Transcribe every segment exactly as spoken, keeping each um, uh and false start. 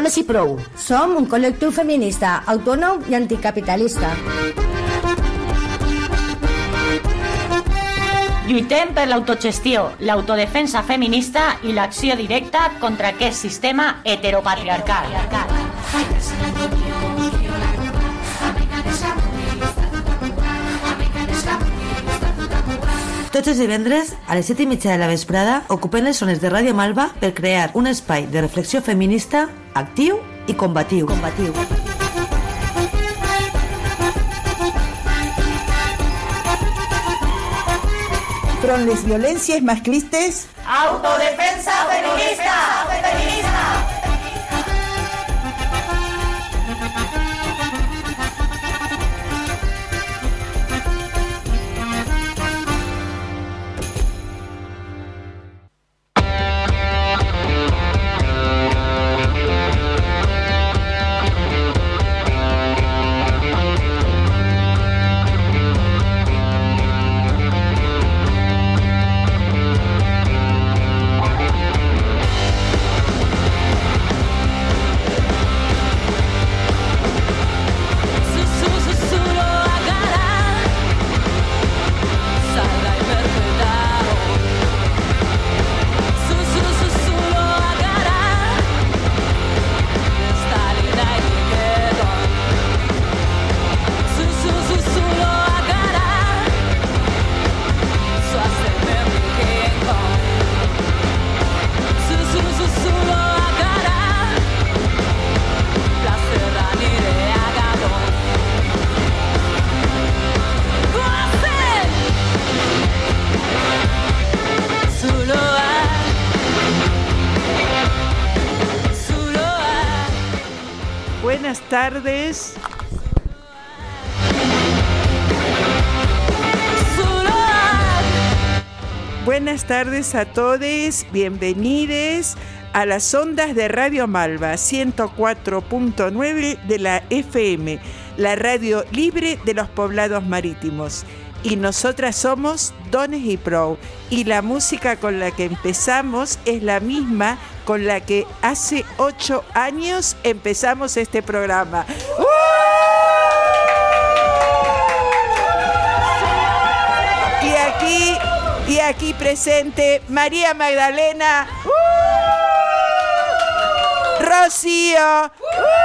Dones i prou. Som un col·lectiu feminista, autònom i anticapitalista. Lluitem per l'autogestió, l'autodefensa feminista i l'acció directa contra aquest sistema heteropatriarcal. Tots els divendres, a les set i mitja de la vesprada, ocupem les zones de Ràdio Malva per crear un espai de reflexió feminista actiu i combatiu. combatiu. Front les violències masclistes. Autodefensa feminista! Feminista! Buenas tardes. Buenas tardes a todos, bienvenidos a las ondas de Radio Malva ciento cuatro punto nueve de la F M, la radio libre de los poblados marítimos. Y nosotras somos Dones y Prou, y la música con la que empezamos es la misma con la que hace ocho años empezamos este programa. ¡Uh! Y aquí, y aquí presente María Magdalena, ¡uh! Rocío, ¡uh!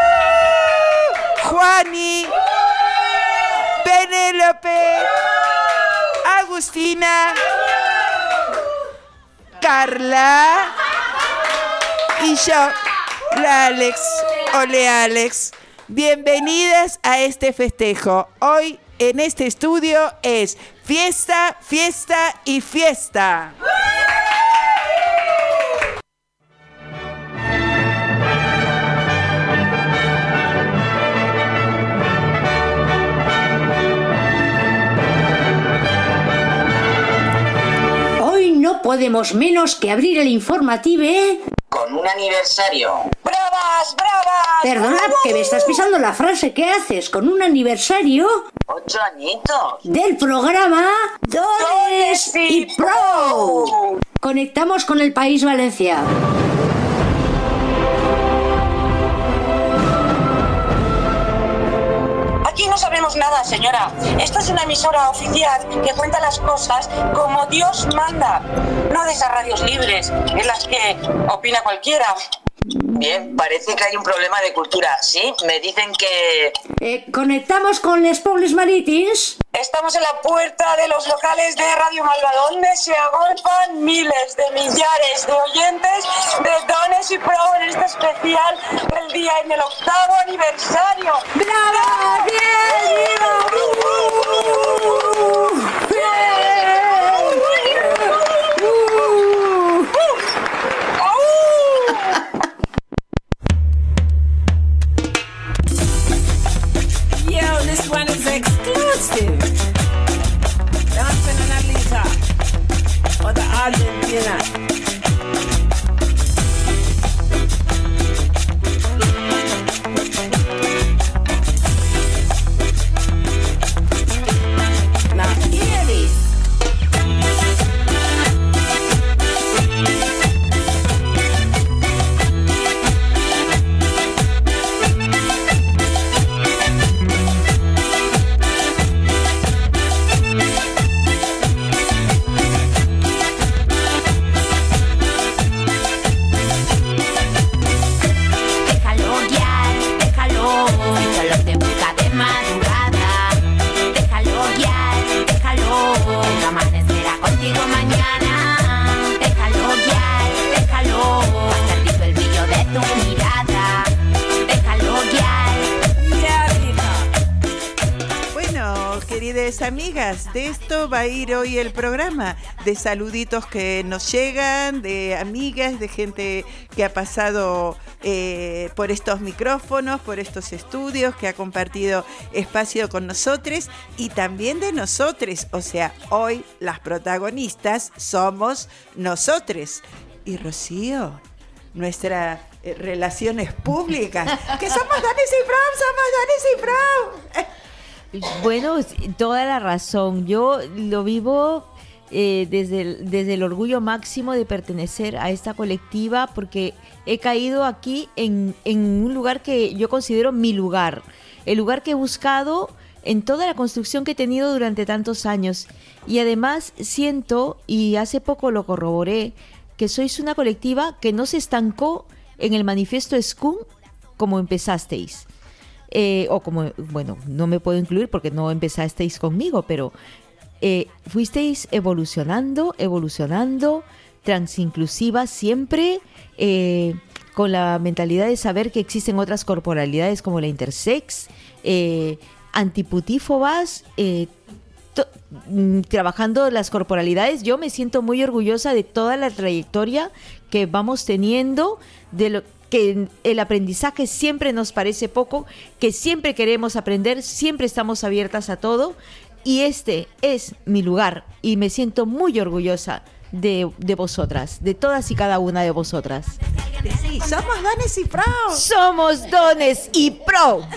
Juani, Penélope, Agustina, Carla y yo, la Alex. Ole Alex. Bienvenidas a este festejo. Hoy en este estudio es fiesta, fiesta y fiesta. No podemos menos que abrir el informative con un aniversario. ¡Bravas, bravas! Perdona, que me estás pisando la frase. ¿Qué haces con un aniversario? Ocho añitos. Del programa Dones y Prou. Conectamos con el País Valencia. Aquí no sabemos nada, señora. Esta es una emisora oficial que cuenta las cosas como Dios manda. No de esas radios libres en las que opina cualquiera. Bien, parece que hay un problema de cultura, ¿sí? Me dicen que... Eh, ¿Conectamos con les Pobles Marítims? Estamos en la puerta de los locales de Radio Malva, donde se agolpan miles de millares de oyentes de Dones y Prou en este especial del día en el octavo aniversario. ¡Bravo! ¡Bien! ¡Viva! Yo, this one is exclusive. Dancing in Alita or the Argentina. Now hear this. queridas amigas, de esto va a ir hoy el programa, de saluditos que nos llegan, de amigas, de gente que ha pasado eh, por estos micrófonos, por estos estudios, que ha compartido espacio con nosotros y también de nosotros. O sea, hoy las protagonistas somos nosotros. Y Rocío, nuestras eh, relaciones públicas, que somos Dones y Frau, somos Dones y Frau. Bueno, toda la razón. Yo lo vivo eh, desde, el, desde el orgullo máximo de pertenecer a esta colectiva, porque he caído aquí en, en un lugar que yo considero mi lugar, el lugar que he buscado en toda la construcción que he tenido durante tantos años. Y además siento, y hace poco lo corroboré, que sois una colectiva que no se estancó en el manifiesto Scum como empezasteis. Eh, o como, bueno, no me puedo incluir porque no empezasteis conmigo, pero eh, fuisteis evolucionando, evolucionando, transinclusiva siempre, eh, con la mentalidad de saber que existen otras corporalidades como la intersex, eh, antiputífobas, eh, to- trabajando las corporalidades. Yo me siento muy orgullosa de toda la trayectoria que vamos teniendo, de lo que el aprendizaje siempre nos parece poco, que siempre queremos aprender, siempre estamos abiertas a todo, y este es mi lugar y me siento muy orgullosa de, de vosotras, de todas y cada una de vosotras. Sí, somos Dones y Frau. Somos Dones y Pro.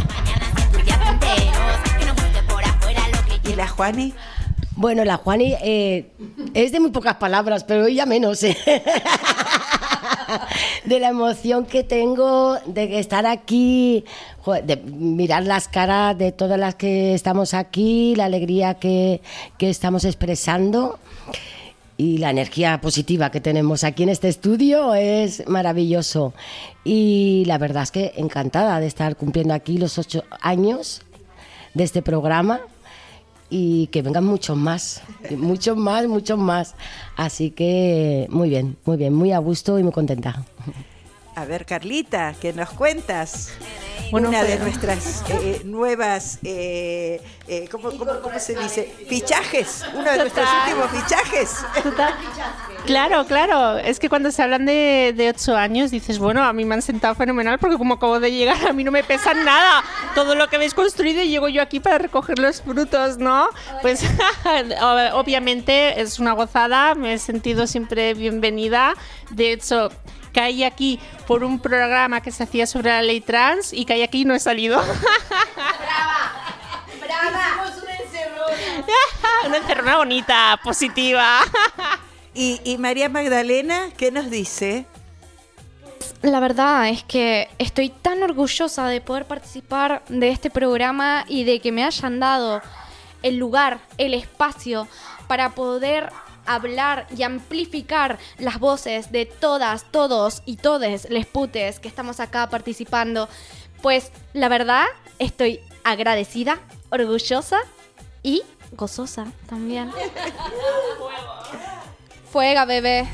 ¿Y la Juani? Bueno, la Juani eh, es de muy pocas palabras, pero ella menos, ¿eh? De la emoción que tengo de estar aquí, de mirar las caras de todas las que estamos aquí, la alegría que, que estamos expresando y la energía positiva que tenemos aquí en este estudio es maravilloso. Y la verdad es que encantada de estar cumpliendo aquí los ocho años de este programa. Y que vengan muchos más, muchos más, muchos más. Así que muy bien, muy bien, muy a gusto y muy contenta. A ver, Carlita, ¿qué nos cuentas? Bueno, Una pues, de nuestras eh, nuevas, eh, eh, ¿cómo, cómo, ¿cómo se dice? Fichajes, uno de nuestros últimos fichajes. Total. Claro, claro, es que cuando se hablan de, de ocho años dices, bueno, a mí me han sentado fenomenal porque como acabo de llegar a mí no me pesa nada todo lo que habéis construido y llego yo aquí para recoger los frutos, ¿no? Pues obviamente es una gozada, me he sentido siempre bienvenida, de hecho caí aquí por un programa que se hacía sobre la ley trans y caí aquí y no he salido. ¡Brava! ¡Brava! Hicimos una encerrona. Una encerrona bonita, positiva. Y, y María Magdalena, ¿qué nos dice? La verdad es que estoy tan orgullosa de poder participar de este programa y de que me hayan dado el lugar, el espacio para poder hablar y amplificar las voces de todas, todos y todes les putes que estamos acá participando. Pues la verdad estoy agradecida, orgullosa y gozosa también. Fuega, bebé.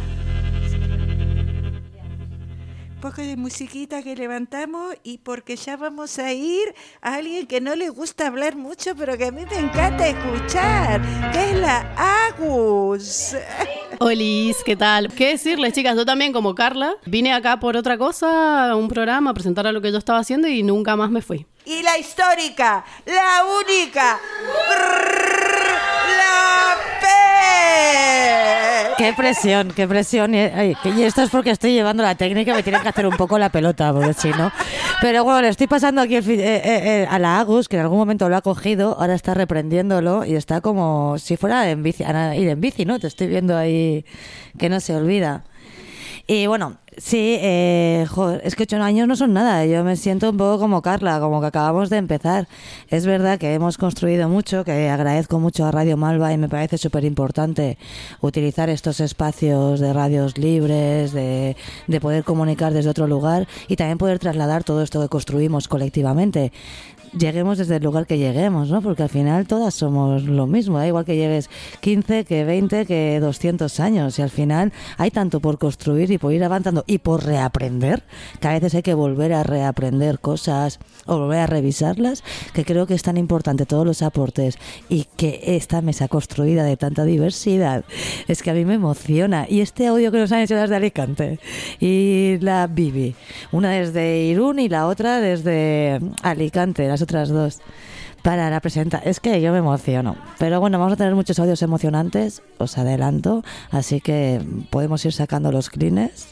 Un poco de musiquita que levantamos y porque ya vamos a ir a alguien que no le gusta hablar mucho, pero que a mí me encanta escuchar, que es la Agus. Olis, ¿qué tal? ¿Qué decirles, chicas? Yo también, como Carla, vine acá por otra cosa, a un programa, a presentar a lo que yo estaba haciendo y nunca más me fui. Y la histórica, la única, la P. Qué presión, qué presión. Y, ay, y esto es porque estoy llevando la técnica, me tienen que hacer un poco la pelota, porque si no. Pero bueno, le estoy pasando aquí el, eh, eh, eh, a la Agus, que en algún momento lo ha cogido, ahora está reprendiéndolo y está como si fuera en bici, a ir en bici, ¿no? Te estoy viendo ahí que no se olvida. Y bueno, sí, eh, joder, es que ocho años no son nada. Yo me siento un poco como Carla, como que acabamos de empezar. Es verdad que hemos construido mucho, que agradezco mucho a Radio Malva y me parece súper importante utilizar estos espacios de radios libres, de, de poder comunicar desde otro lugar y también poder trasladar todo esto que construimos colectivamente. Lleguemos desde el lugar que lleguemos, ¿no? Porque al final todas somos lo mismo, da igual que lleves quince, que veinte, que doscientos años, y al final hay tanto por construir y por ir avanzando y por reaprender, que a veces hay que volver a reaprender cosas o volver a revisarlas, que creo que es tan importante todos los aportes y que esta mesa construida de tanta diversidad, es que a mí me emociona. Y este audio que nos han hecho las de Alicante y la Bibi, una desde Irún y la otra desde Alicante, las otras dos, para la presenta, es que yo me emociono. Pero bueno, vamos a tener muchos audios emocionantes, os adelanto, así que podemos ir sacando los clines.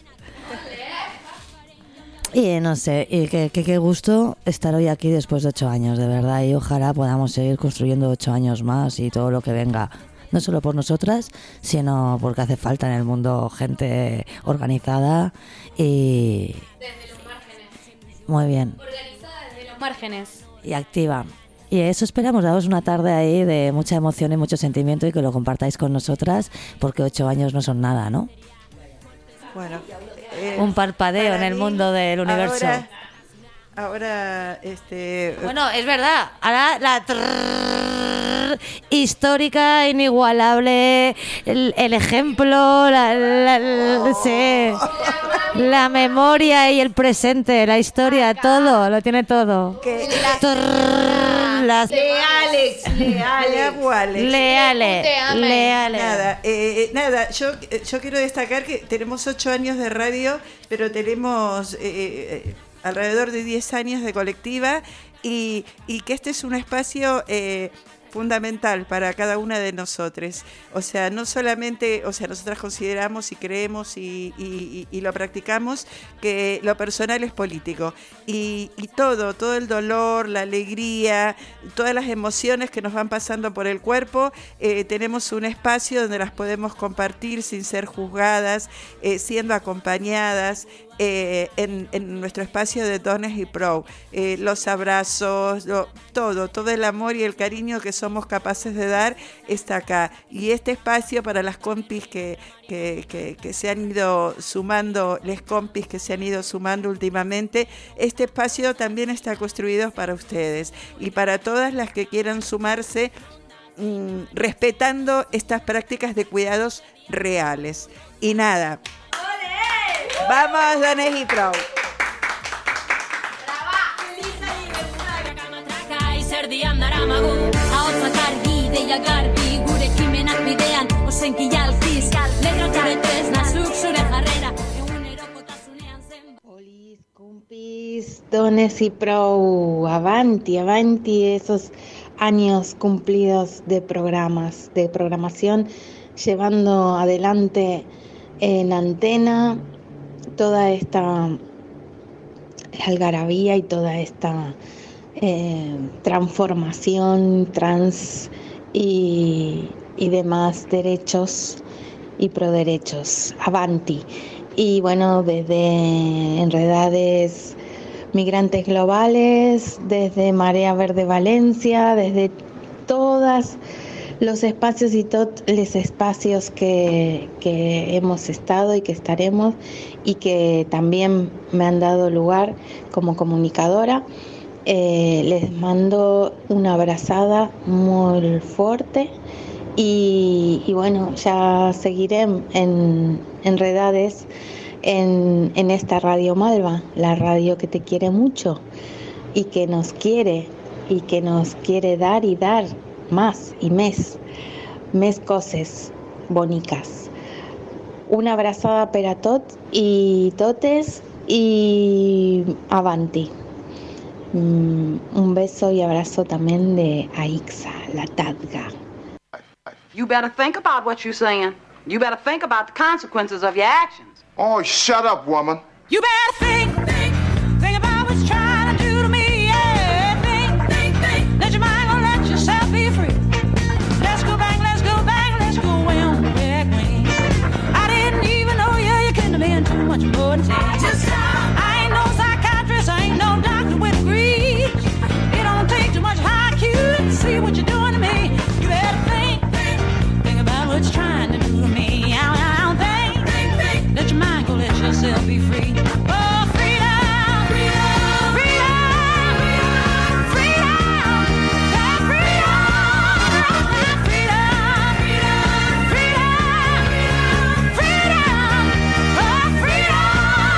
Y no sé, y qué, qué, qué gusto estar hoy aquí después de ocho años, de verdad, y ojalá podamos seguir construyendo ocho años más y todo lo que venga, no solo por nosotras, sino porque hace falta en el mundo gente organizada y... Desde los márgenes. Muy bien. Organizada desde los márgenes. Y activa. Y eso esperamos, daros una tarde ahí de mucha emoción y mucho sentimiento y que lo compartáis con nosotras, porque ocho años no son nada, ¿no? Bueno, eh, un parpadeo en el mí, mundo del universo. Ahora, ahora este... Bueno, es verdad, ahora la trrr, histórica, inigualable, el, el ejemplo, la, la, la, sí, la memoria y el presente, la historia, todo, lo tiene todo. Que las Leales, leales. Leales, leales. Nada, eh, nada, yo, yo quiero destacar que tenemos ocho años de radio, pero tenemos eh, eh, alrededor de diez años de colectiva y, y que este es un espacio... Eh, fundamental para cada una de nosotros. O sea, no solamente, o sea, nosotras consideramos y creemos y, y, y lo practicamos que lo personal es político. Y, y todo, todo el dolor, la alegría, todas las emociones que nos van pasando por el cuerpo, eh, tenemos un espacio donde las podemos compartir sin ser juzgadas, eh, siendo acompañadas. Eh, en, en nuestro espacio de Dones y Pro, eh, los abrazos, lo, todo, todo el amor y el cariño que somos capaces de dar está acá. Y este espacio para las compis que, que, que, que se han ido sumando, les compis que se han ido sumando últimamente, este espacio también está construido para ustedes y para todas las que quieran sumarse, mmm, respetando estas prácticas de cuidados reales. Y nada. Vamos, Dones y Pro. Olis, cumpis, Dones y Pro, avanti, avanti esos años cumplidos de programas, de programación, llevando adelante en antena toda esta algarabía y toda esta eh, transformación trans y, y demás derechos y proderechos. Avanti. Y bueno, desde Enredades Migrantes Globales, desde Marea Verde Valencia, desde todas los espacios y todos los espacios que, que hemos estado y que estaremos y que también me han dado lugar como comunicadora. Eh, les mando una abrazada muy fuerte y, y bueno, ya seguiré en Enredades en, en esta Radio Malva, la radio que te quiere mucho y que nos quiere y que nos quiere dar y dar más y mes, mes coses bonicas. Una abrazada per a tot y totes y avanti. Mm, un beso y abrazo también de Aixa, la Tadga. You better think about what you're saying. You better think about the consequences of your actions. Oh, shut up, woman. You better think, think, think about what you're trying to do to me. Yeah, think, think, think. Let your mind go, let yourself be free. Let's go back, let's go back, let's go way on back when I didn't even know you, you couldn't have been too much more than that. Just stop. I ain't no psychiatrist, I ain't no doctor with degrees. It don't take too much I Q to see what you're doing to me. You better think, think, think about what you're trying to do to me. I don't think, think, think. Let your mind go, let yourself be free. Oh, freedom, freedom, freedom, freedom, that freedom, that freedom, freedom, freedom, freedom, oh, freedom.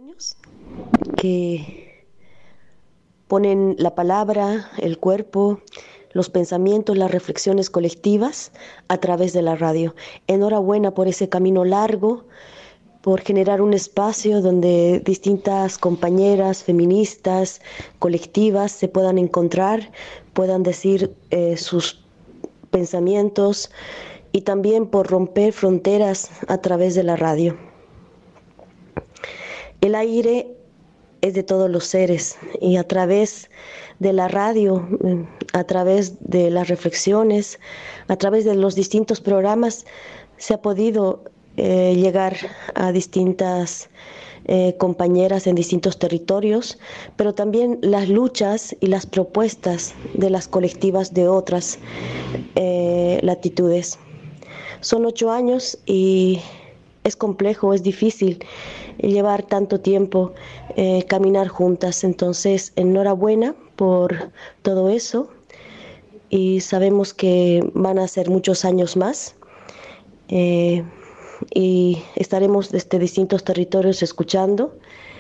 años que ponen la palabra, el cuerpo, los pensamientos, las reflexiones colectivas a través de la radio. Enhorabuena por ese camino largo, por generar un espacio donde distintas compañeras feministas, colectivas, se puedan encontrar, puedan decir eh, sus pensamientos, y también por romper fronteras a través de la radio. El aire es de todos los seres, y a través de la radio, a través de las reflexiones, a través de los distintos programas, se ha podido eh, llegar a distintas eh, compañeras en distintos territorios, pero también las luchas y las propuestas de las colectivas de otras eh, latitudes. Son ocho años y es complejo, es difícil llevar tanto tiempo, eh, caminar juntas. Entonces, enhorabuena por todo eso, y sabemos que van a ser muchos años más, eh, y estaremos desde distintos territorios escuchando.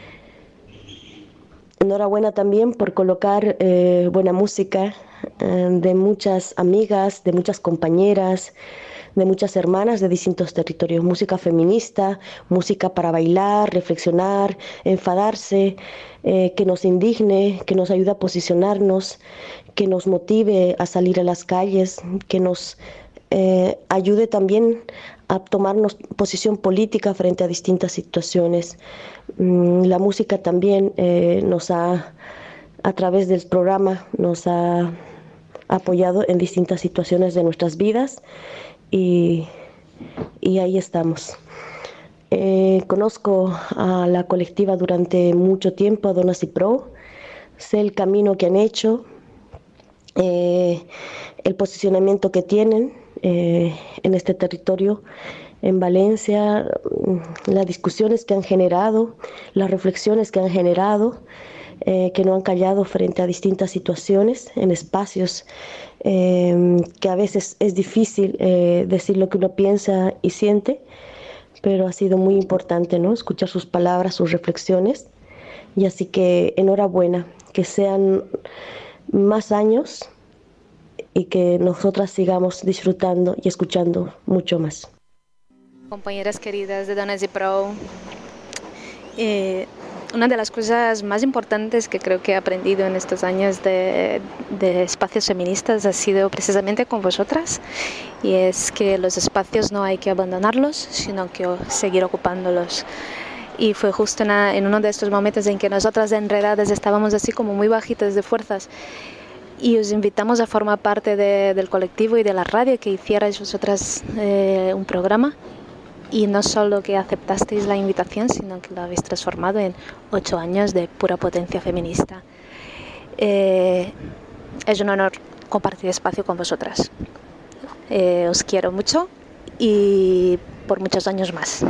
Enhorabuena también por colocar eh, buena música eh, de muchas amigas, de muchas compañeras, de muchas hermanas de distintos territorios, música feminista, música para bailar, reflexionar, enfadarse, eh, que nos indigne, que nos ayude a posicionarnos, que nos motive a salir a las calles, que nos eh, ayude también a tomarnos posición política frente a distintas situaciones. Mm, la música también eh, nos ha, a través del programa, nos ha apoyado en distintas situaciones de nuestras vidas. Y, y ahí estamos. Eh, conozco a la colectiva durante mucho tiempo, a Donas y Pro, sé el camino que han hecho, eh, el posicionamiento que tienen eh, en este territorio, en Valencia, las discusiones que han generado, las reflexiones que han generado, eh, que no han callado frente a distintas situaciones en espacios eh, que a veces es difícil eh, decir lo que uno piensa y siente, pero ha sido muy importante, ¿no?, escuchar sus palabras, sus reflexiones. Y así que enhorabuena, que sean más años y que nosotras sigamos disfrutando y escuchando mucho más. Compañeras queridas de Donas y Pro, eh, una de las cosas más importantes que creo que he aprendido en estos años de, de espacios feministas ha sido precisamente con vosotras, y es que los espacios no hay que abandonarlos, sino que seguir ocupándolos. Y fue justo en, en uno de estos momentos en que nosotras de Enredadas estábamos así como muy bajitas de fuerzas, y os invitamos a formar parte de, del colectivo y de la radio, que hicierais vosotras eh, un programa. Y no solo que aceptasteis la invitación, sino que lo habéis transformado en ocho años de pura potencia feminista. Eh, es un honor compartir espacio con vosotras. Eh, os quiero mucho y por muchos años más.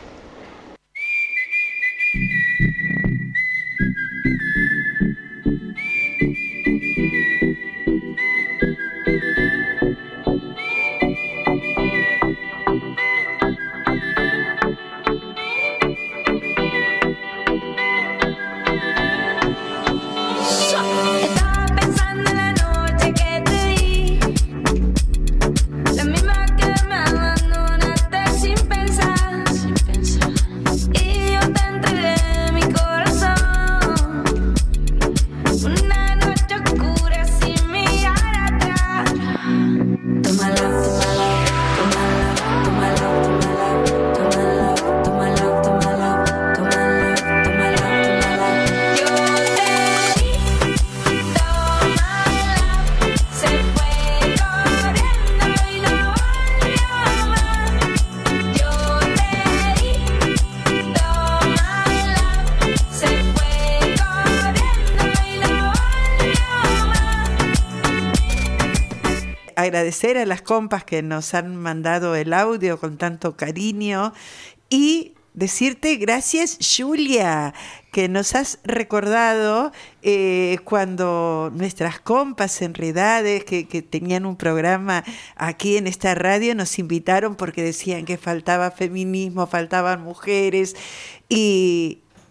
Agradecer a las compas que nos han mandado el audio con tanto cariño y decirte gracias, Julia, que nos has recordado eh, cuando nuestras compas Enredades, que, que tenían un programa aquí en esta radio, nos invitaron porque decían que faltaba feminismo, faltaban mujeres, y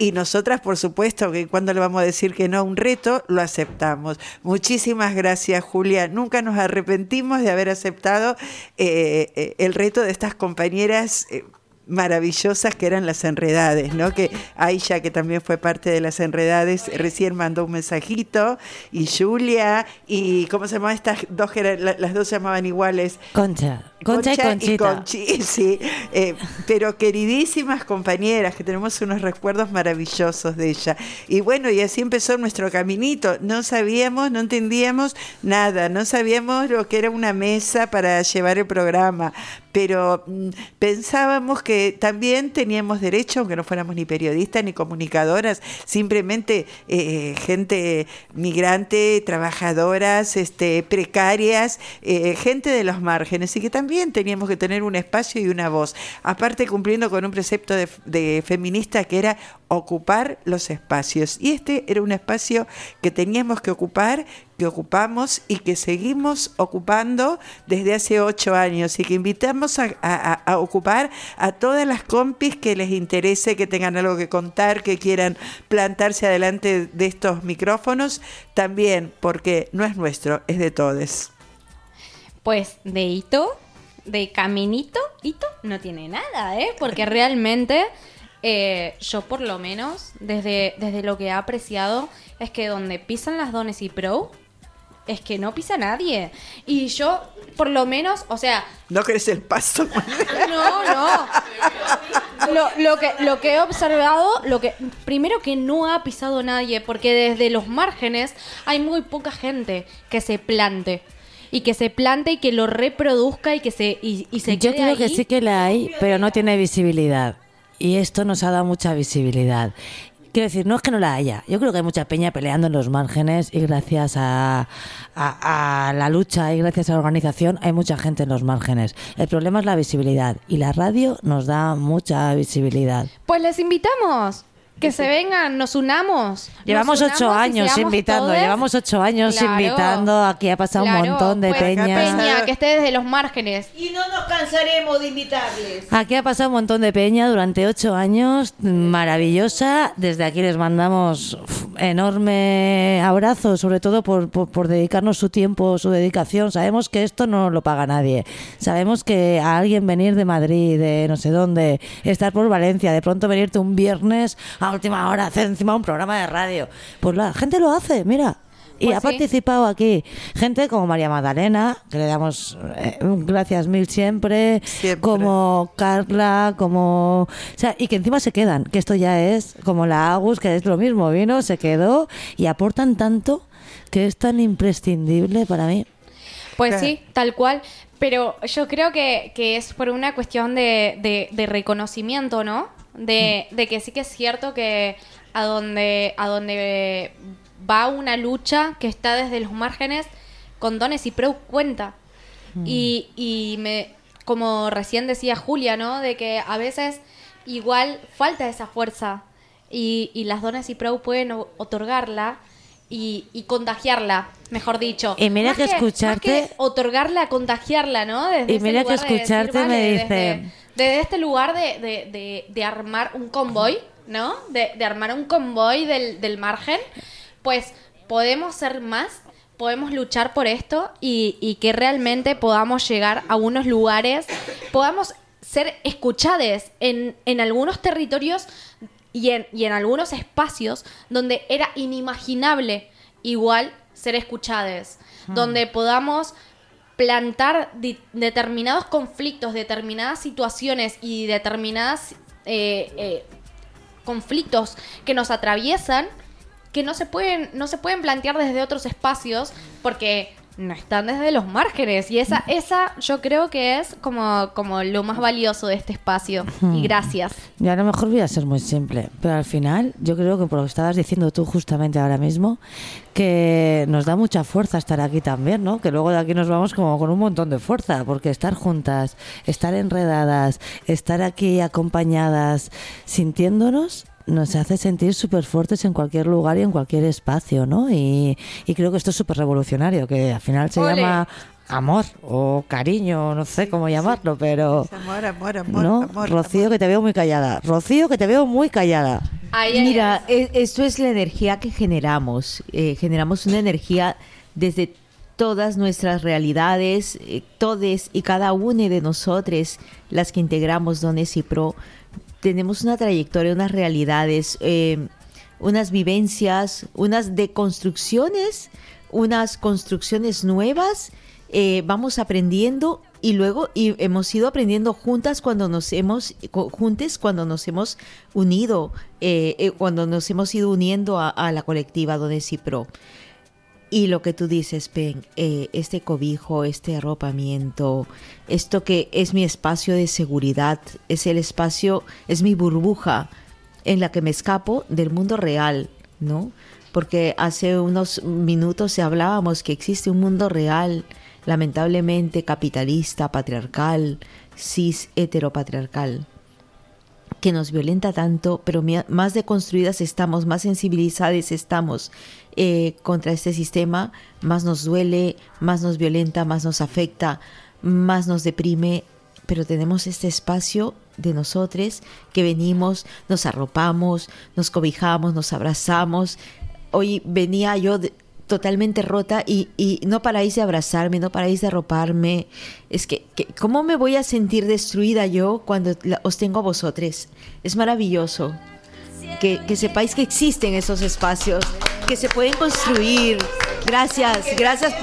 y nosotras, por supuesto, que cuando le vamos a decir que no a un reto, lo aceptamos. Muchísimas gracias, Julia. Nunca nos arrepentimos de haber aceptado eh, eh, el reto de estas compañeras eh, maravillosas que eran las Enredades, ¿no? Que Aisha, que también fue parte de las Enredades, recién mandó un mensajito, y Julia, y ¿cómo se llamaban estas dos? Que eran, la- las dos se llamaban iguales. Concha. Concha, y Conchita. Conchi, sí, eh, pero queridísimas compañeras, que tenemos unos recuerdos maravillosos de ella. Y bueno, y así empezó nuestro caminito. No sabíamos, no entendíamos nada, no sabíamos lo que era una mesa para llevar el programa, pero mm, pensábamos que también teníamos derecho, aunque no fuéramos ni periodistas ni comunicadoras, simplemente eh, gente migrante, trabajadoras, este, precarias, eh, gente de los márgenes, y que también teníamos que tener un espacio y una voz, aparte cumpliendo con un precepto de, de feminista que era ocupar los espacios, y este era un espacio que teníamos que ocupar, que ocupamos y que seguimos ocupando desde hace ocho años, y que invitamos a, a, a ocupar a todas las compis que les interese, que tengan algo que contar, que quieran plantarse adelante de estos micrófonos, también porque no es nuestro, es de todes. Pues de hito, de caminito, hito no tiene nada, ¿eh? Porque realmente eh, yo por lo menos, desde, desde lo que he apreciado, es que donde pisan las Dones y Pro, es que no pisa nadie. Y yo, por lo menos, o sea... ¿No crees el paso? No, no. Lo, lo, que, lo que he observado, lo que primero que no ha pisado nadie, porque desde los márgenes hay muy poca gente que se plante. Y que se plante y que lo reproduzca y que se y, y se Yo quede creo que ahí. sí que la hay, pero no tiene visibilidad. Y esto nos ha dado mucha visibilidad. Quiero decir, no es que no la haya. Yo creo que hay mucha peña peleando en los márgenes, y gracias a, a, a la lucha y gracias a la organización hay mucha gente en los márgenes. El problema es la visibilidad, y la radio nos da mucha visibilidad. Pues les invitamos. Que se vengan, nos unamos. Llevamos nos ocho unamos y años seamos invitando, todes. llevamos ocho años Claro. invitando. Aquí ha pasado Claro, un montón de pues, peña. Peña, que esté desde los márgenes. Y no nos cansaremos de invitarles. Aquí ha pasado un montón de peña durante ocho años, maravillosa. Desde aquí les mandamos uf, enorme abrazo, sobre todo por, por, por dedicarnos su tiempo, su dedicación. Sabemos que esto no lo paga nadie. Sabemos que a alguien venir de Madrid, de no sé dónde, estar por Valencia, de pronto venirte un viernes a última hora, hacer encima un programa de radio, pues la gente lo hace, mira. Y Pues ha sí. participado aquí gente como María Magdalena, que le damos eh, gracias mil siempre, Siempre. como Carla, como... O sea, y que encima se quedan, que esto ya es como la Agus, que es lo mismo, vino, se quedó, y aportan tanto que es tan imprescindible para mí. Pues Claro. sí, tal cual. Pero yo creo que, que es por una cuestión de, de, de reconocimiento, ¿no? De, de que sí que es cierto que a donde, a donde va una lucha que está desde los márgenes, con Dones y Pro cuenta. Y, y me, como recién decía Julia, ¿no? De que a veces igual falta esa fuerza y, y las Dones y Pro pueden o- otorgarla y, y contagiarla, mejor dicho. Y mira Más que más escucharte- que otorgarla, contagiarla, ¿no? Desde Y ese mira que lugar de decir, escucharte me vale, dice- Desde, desde este lugar de, de, de, de armar un convoy, ¿no? De, de armar un convoy del, del margen, pues podemos ser más, podemos luchar por esto y, y que realmente podamos llegar a unos lugares, podamos ser escuchados en, en algunos territorios y en, y en algunos espacios donde era inimaginable igual ser escuchados, Hmm. donde podamos plantar di- determinados conflictos, determinadas situaciones y determinadas eh, eh, conflictos que nos atraviesan, que no se pueden no se pueden plantear desde otros espacios porque no están desde los márgenes, y esa esa yo creo que es como como lo más valioso de este espacio. Y gracias. Y a lo mejor voy a ser muy simple, pero al final yo creo que por lo que estabas diciendo tú justamente ahora mismo, que nos da mucha fuerza estar aquí también, ¿no? Que luego de aquí nos vamos como con un montón de fuerza, porque estar juntas, estar enredadas, estar aquí acompañadas, sintiéndonos, nos hace sentir súper fuertes en cualquier lugar y en cualquier espacio, ¿no? Y, y creo que esto es súper revolucionario, que al final se Ole. llama amor o cariño, no sé cómo llamarlo, pero... Amor, amor, amor, No, amor. Rocío, que te veo muy callada. Rocío, que te veo muy callada. Mira, e- esto es la energía que generamos. Eh, generamos una energía desde todas nuestras realidades, eh, todes y cada una de nosotros, las que integramos Dones y Pro, tenemos una trayectoria, unas realidades, eh, unas vivencias, unas deconstrucciones, unas construcciones nuevas. Eh, vamos aprendiendo y luego y hemos ido aprendiendo juntas cuando nos hemos juntes cuando nos hemos unido, eh, eh, cuando nos hemos ido uniendo a, a la colectiva Dones y Pro. Y lo que tú dices, Pen, eh, este cobijo, este arropamiento, esto que es mi espacio de seguridad, es el espacio, es mi burbuja en la que me escapo del mundo real, ¿no? Porque hace unos minutos hablábamos que existe un mundo real, lamentablemente capitalista, patriarcal, cis, heteropatriarcal, que nos violenta tanto, pero más deconstruidas estamos, más sensibilizadas estamos eh, contra este sistema, más nos duele, más nos violenta, más nos afecta, más nos deprime, pero tenemos este espacio de nosotros que venimos, nos arropamos, nos cobijamos, nos abrazamos. Hoy venía yo de, totalmente rota y, y no paráis de abrazarme, no paráis de arroparme. Es que, que ¿cómo me voy a sentir destruida yo cuando la, os tengo a vosotros? Es maravilloso que, que sepáis que existen esos espacios, que se pueden construir. Gracias, gracias.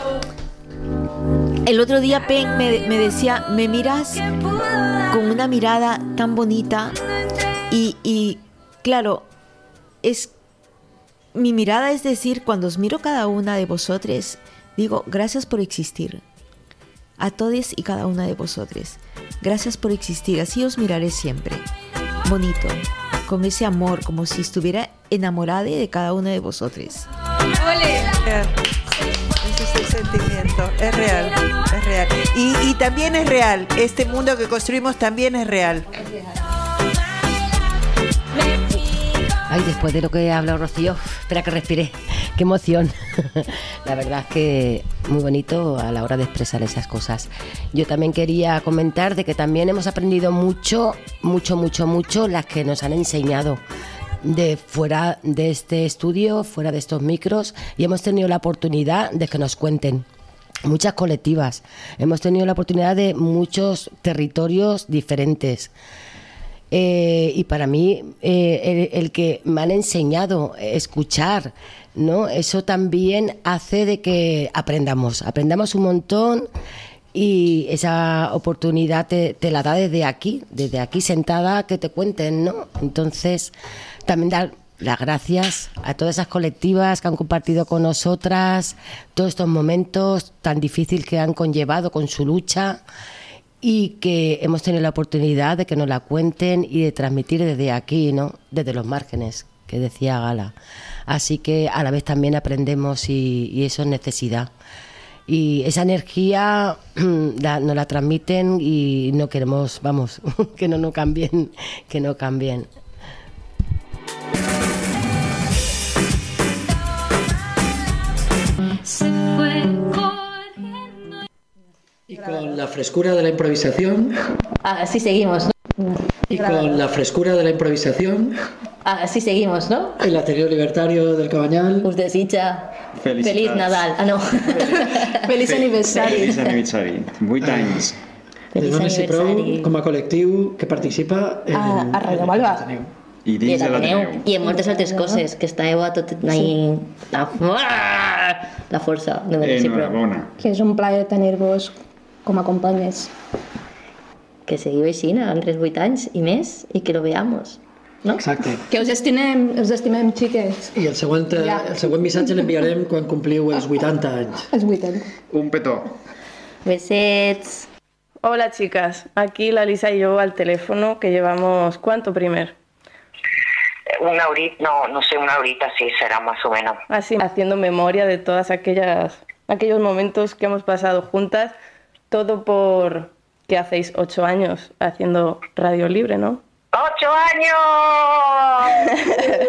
El otro día Pen me, me decía, me miras con una mirada tan bonita y, y claro, es mi mirada es decir, cuando os miro cada una de vosotros, digo, gracias por existir. A todos y cada una de vosotros. Gracias por existir. Así os miraré siempre. Bonito. Con ese amor, como si estuviera enamorada de cada una de vosotros. ¡Ole! Ese es el sentimiento. Es real. Es real. Y, y también es real. Este mundo que construimos también es real. Es real. Ay, después de lo que ha hablado Rocío, espera que respire, qué emoción. La verdad es que muy bonito a la hora de expresar esas cosas. Yo también quería comentar de que también hemos aprendido mucho, mucho, mucho, mucho las que nos han enseñado de fuera de este estudio, fuera de estos micros, y hemos tenido la oportunidad de que nos cuenten. Muchas colectivas, hemos tenido la oportunidad de muchos territorios diferentes. Eh, y para mí eh, el, el que me han enseñado a escuchar, ¿no? Eso también hace de que aprendamos, aprendamos un montón y esa oportunidad te, te la da desde aquí, desde aquí sentada que te cuenten, ¿no? Entonces también dar las gracias a todas esas colectivas que han compartido con nosotras todos estos momentos tan difíciles que han conllevado con su lucha. Y que hemos tenido la oportunidad de que nos la cuenten y de transmitir desde aquí, ¿no? Desde los márgenes, que decía Gala. Así que a la vez también aprendemos y, y eso es necesidad. Y esa energía la, nos la transmiten y no queremos, vamos, que no nos cambien, que no cambien. Se fue. Y con la frescura de la improvisación. Así seguimos, ¿no? Y con la frescura de la improvisación. Así seguimos, ¿no? El Ateneo Libertario del Cabanyal. Us desitja feliz Nadal. Ah, no. Feliç aniversari. Feliç aniversari. Vuit anys. De Dones i Prou, com a col·lectiu que participa en, a, a Radio Malva. I dins de l'Ateneu. I en moltes altres coses, que estàveu a tot ahí, la, la força de Dones i Prou. Enhorabona. Que és un plaer tenir-vos com a companyes. Que seguiu així, en tres vuit anys i més, i que lo veamos, no? Exacte. Que us estimem, us estimem, xiques. I el següent, ja. el següent missatge l'enviarem quan compliu els vuitanta anys. Els vuitanta. Un petó. Besets. Hola, chicas. Aquí la Lisa y yo al teléfono, que llevamos, ¿cuánto primer? Una horita, no, no sé, una horita sí será más o menos. Así, haciendo memoria de todas aquellas, aquellos momentos que hemos pasado juntas. Todo por que hacéis ocho años haciendo Radio Libre, ¿no? ¡Ocho años!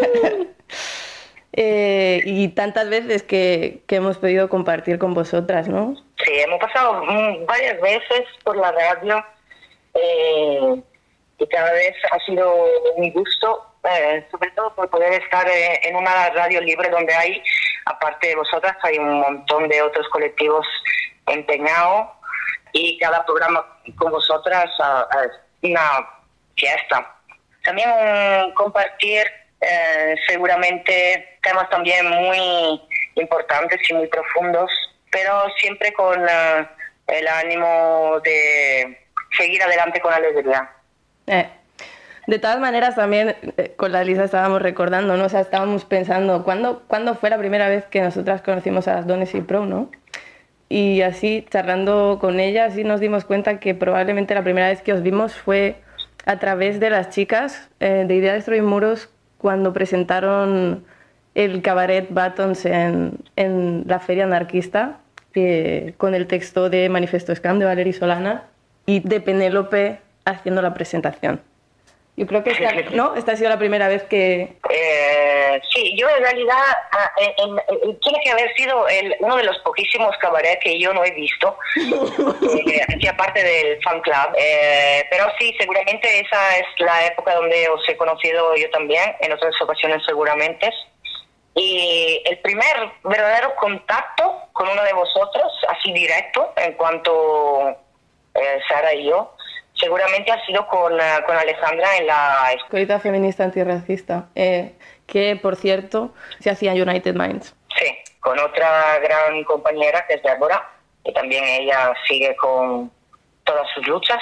eh, y tantas veces que, que hemos podido compartir con vosotras, ¿no? Sí, hemos pasado varias veces por la radio. Eh, y cada vez ha sido un gusto, eh, sobre todo por poder estar eh, en una radio libre donde hay, aparte de vosotras, hay un montón de otros colectivos empeñados y cada programa con vosotras uh, es una fiesta. También um, compartir eh, seguramente temas también muy importantes y muy profundos, pero siempre con uh, el ánimo de seguir adelante con alegría. Eh, de todas maneras, también eh, con la Lisa estábamos recordando, ¿no? O sea, estábamos pensando, ¿cuándo, ¿cuándo fue la primera vez que nosotras conocimos a las Dones y Pro, ¿no? Y así, charlando con ella, así nos dimos cuenta que probablemente la primera vez que os vimos fue a través de las chicas eh, de Idea Destruir Muros cuando presentaron el cabaret Buttons en, en la Feria Anarquista, eh, con el texto de Manifesto Scam de Valerie Solana y de Penélope haciendo la presentación. Yo creo que esta, ¿no? Esta ha sido la primera vez que... Eh, sí, yo en realidad en, en, en, tiene que haber sido el, uno de los poquísimos cabarets que yo no he visto, porque hacía parte del fan club, eh, pero sí, seguramente esa es la época donde os he conocido yo también, en otras ocasiones seguramente. Y el primer verdadero contacto con uno de vosotros, así directo, en cuanto eh, Sara y yo, seguramente ha sido con, uh, con Alejandra en la Escuelita Feminista Antirracista, eh, que por cierto se hacía en United Minds. Sí, con otra gran compañera que es Débora, y también ella sigue con todas sus luchas.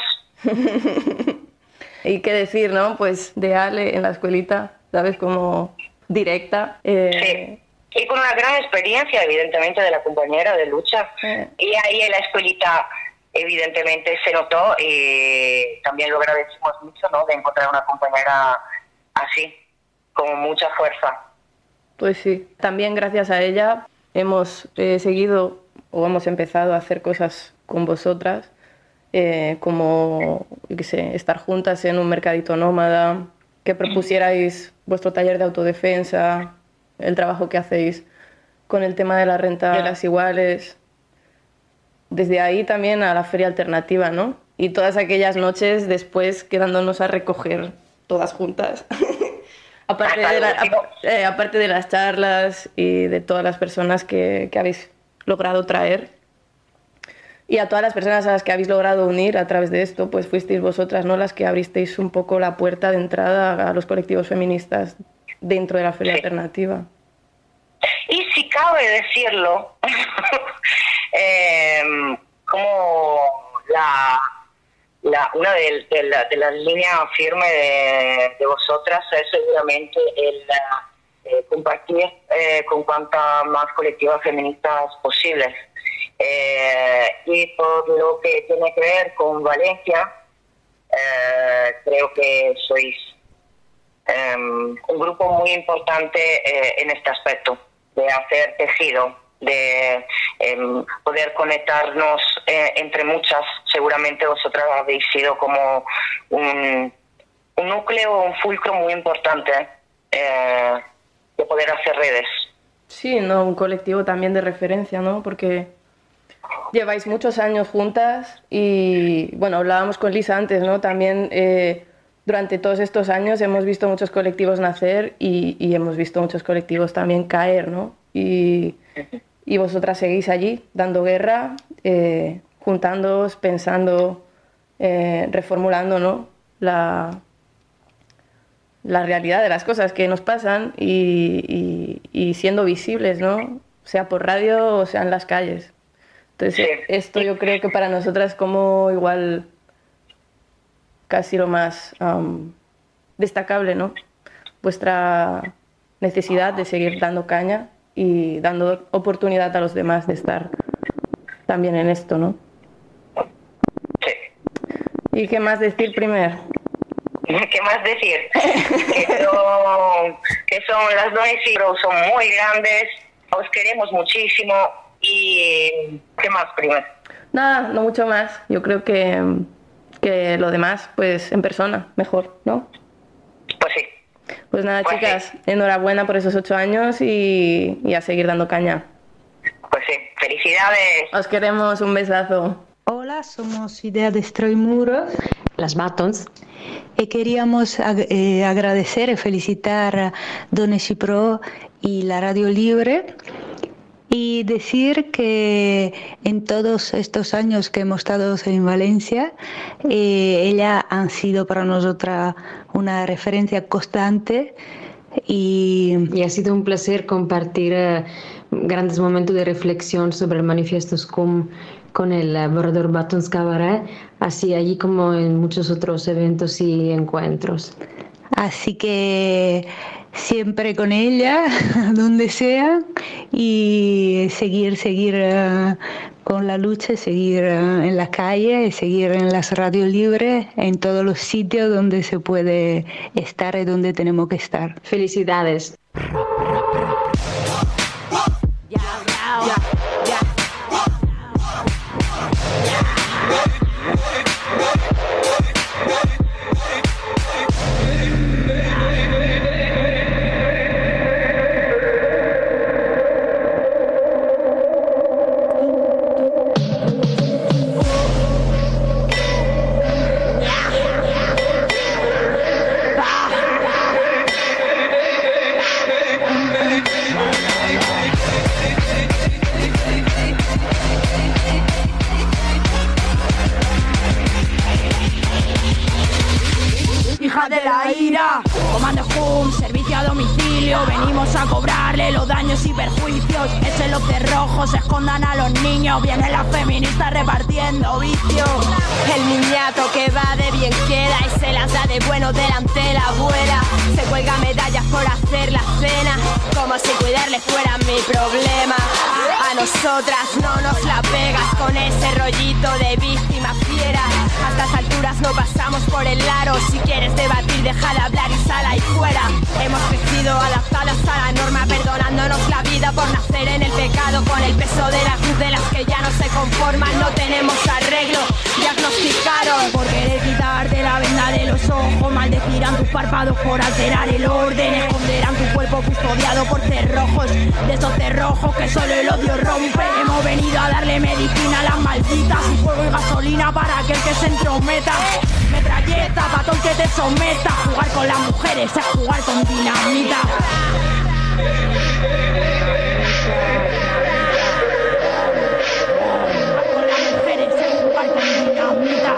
Y qué decir, ¿no? Pues de Ale en la escuelita, ¿sabes? Como directa. Eh... Sí, y con una gran experiencia, evidentemente, de la compañera de lucha. Eh. Y ahí en la escuelita, evidentemente, se notó y también lo agradecimos mucho, ¿no? De encontrar una compañera así, con mucha fuerza. Pues sí, también gracias a ella hemos eh, seguido o hemos empezado a hacer cosas con vosotras, eh, como, yo qué sé, estar juntas en un mercadito nómada, que propusierais vuestro taller de autodefensa, el trabajo que hacéis con el tema de la renta de las iguales. Desde ahí también a la feria alternativa, ¿no? Y todas aquellas noches después quedándonos a recoger todas juntas. aparte, de la, eh, aparte de las charlas y de todas las personas que, que habéis logrado traer. Y a todas las personas a las que habéis logrado unir a través de esto, pues fuisteis vosotras, ¿no? Las que abristeis un poco la puerta de entrada a los colectivos feministas dentro de la feria sí. alternativa. Y si cabe decirlo, eh, como la, la una de, de, la, de las líneas firmes de, de vosotras es seguramente el eh, compartir eh, con cuantas más colectivas feministas posibles. Eh, y por lo que tiene que ver con Valencia, eh, creo que sois eh, un grupo muy importante eh, en este aspecto, de hacer tejido, de eh, poder conectarnos eh, entre muchas. Seguramente vosotras habéis sido como un, un núcleo, un fulcro muy importante eh, de poder hacer redes. Sí, no, un colectivo también de referencia, ¿no? Porque lleváis muchos años juntas y, bueno, hablábamos con Lisa antes, ¿no? También eh, durante todos estos años hemos visto muchos colectivos nacer y, y hemos visto muchos colectivos también caer, ¿no? Y, y vosotras seguís allí dando guerra, eh, juntándoos, pensando, eh, reformulando, ¿no? La, la realidad de las cosas que nos pasan y, y, y siendo visibles, ¿no? Sea por radio o sea en las calles. Entonces, sí. esto yo creo que para nosotras es como igual casi lo más um, destacable, ¿no? Vuestra necesidad de seguir dando caña y dando oportunidad a los demás de estar también en esto, ¿no? Sí. ¿Y qué más decir primero? ¿Qué más decir? que, son, que son las Dones y Pro, son muy grandes, os queremos muchísimo. ¿Y qué más, primero? Nada, no mucho más. Yo creo que, que lo demás, pues en persona, mejor, ¿no? Pues sí. Pues nada, pues chicas, sí. Enhorabuena por esos ocho años y, y a seguir dando caña. Pues sí, felicidades. Os queremos, un besazo. Hola, somos Idea Destruir Muros las Buttons. E queríamos ag- eh, agradecer y felicitar a Dones y Pro y la Radio Libre y decir que en todos estos años que hemos estado en Valencia, eh, ellas han sido para nosotras una referencia constante y... y ha sido un placer compartir eh, grandes momentos de reflexión sobre el manifiesto S C U M con el uh, Borrador Buttons Cabaret, así allí como en muchos otros eventos y encuentros. Así que siempre con ella, donde sea, y seguir, seguir uh, con la lucha, seguir uh, en la calle, seguir en las radios libres, en todos los sitios donde se puede estar y donde tenemos que estar. Felicidades. Hija de la ira, Comando S C U M, servicio a domicilio. Venimos a cobrarle los daños y perjuicios. Echen los cerrojos, escondan a los niños. Vienen las feministas repartiendo vicios. El niñato que va de bien queda y se las da de bueno delante de la abuela. Se cuelga medallas por hacer la cena, como si cuidarle fuera mi problema. A nosotras no nos la pegas con ese rollito de víctima fiera. A estas alturas no pasamos por el aro. Si quieres debatir, deja de hablar y sal ahí fuera. Hemos crecido adaptadas a la norma, perdonándonos la vida por nacer en el pecado. Con el peso de la cruz de las que ya no se conforman, no tenemos arreglo, diagnosticaron. Por querer quitarte la venda de los ojos, maldecirán tus párpados por alterar el orden. Esconderán tu cuerpo custodiado por cerrojos, de esos cerrojos que solo el odio rompe. Hemos venido a darle medicina a las malditas y fuego y gasolina para aquel que se entrometa. Metralleta, patón que te someta. Jugar con las mujeres es jugar con dinamita. Con las mujeres es jugar con dinamita.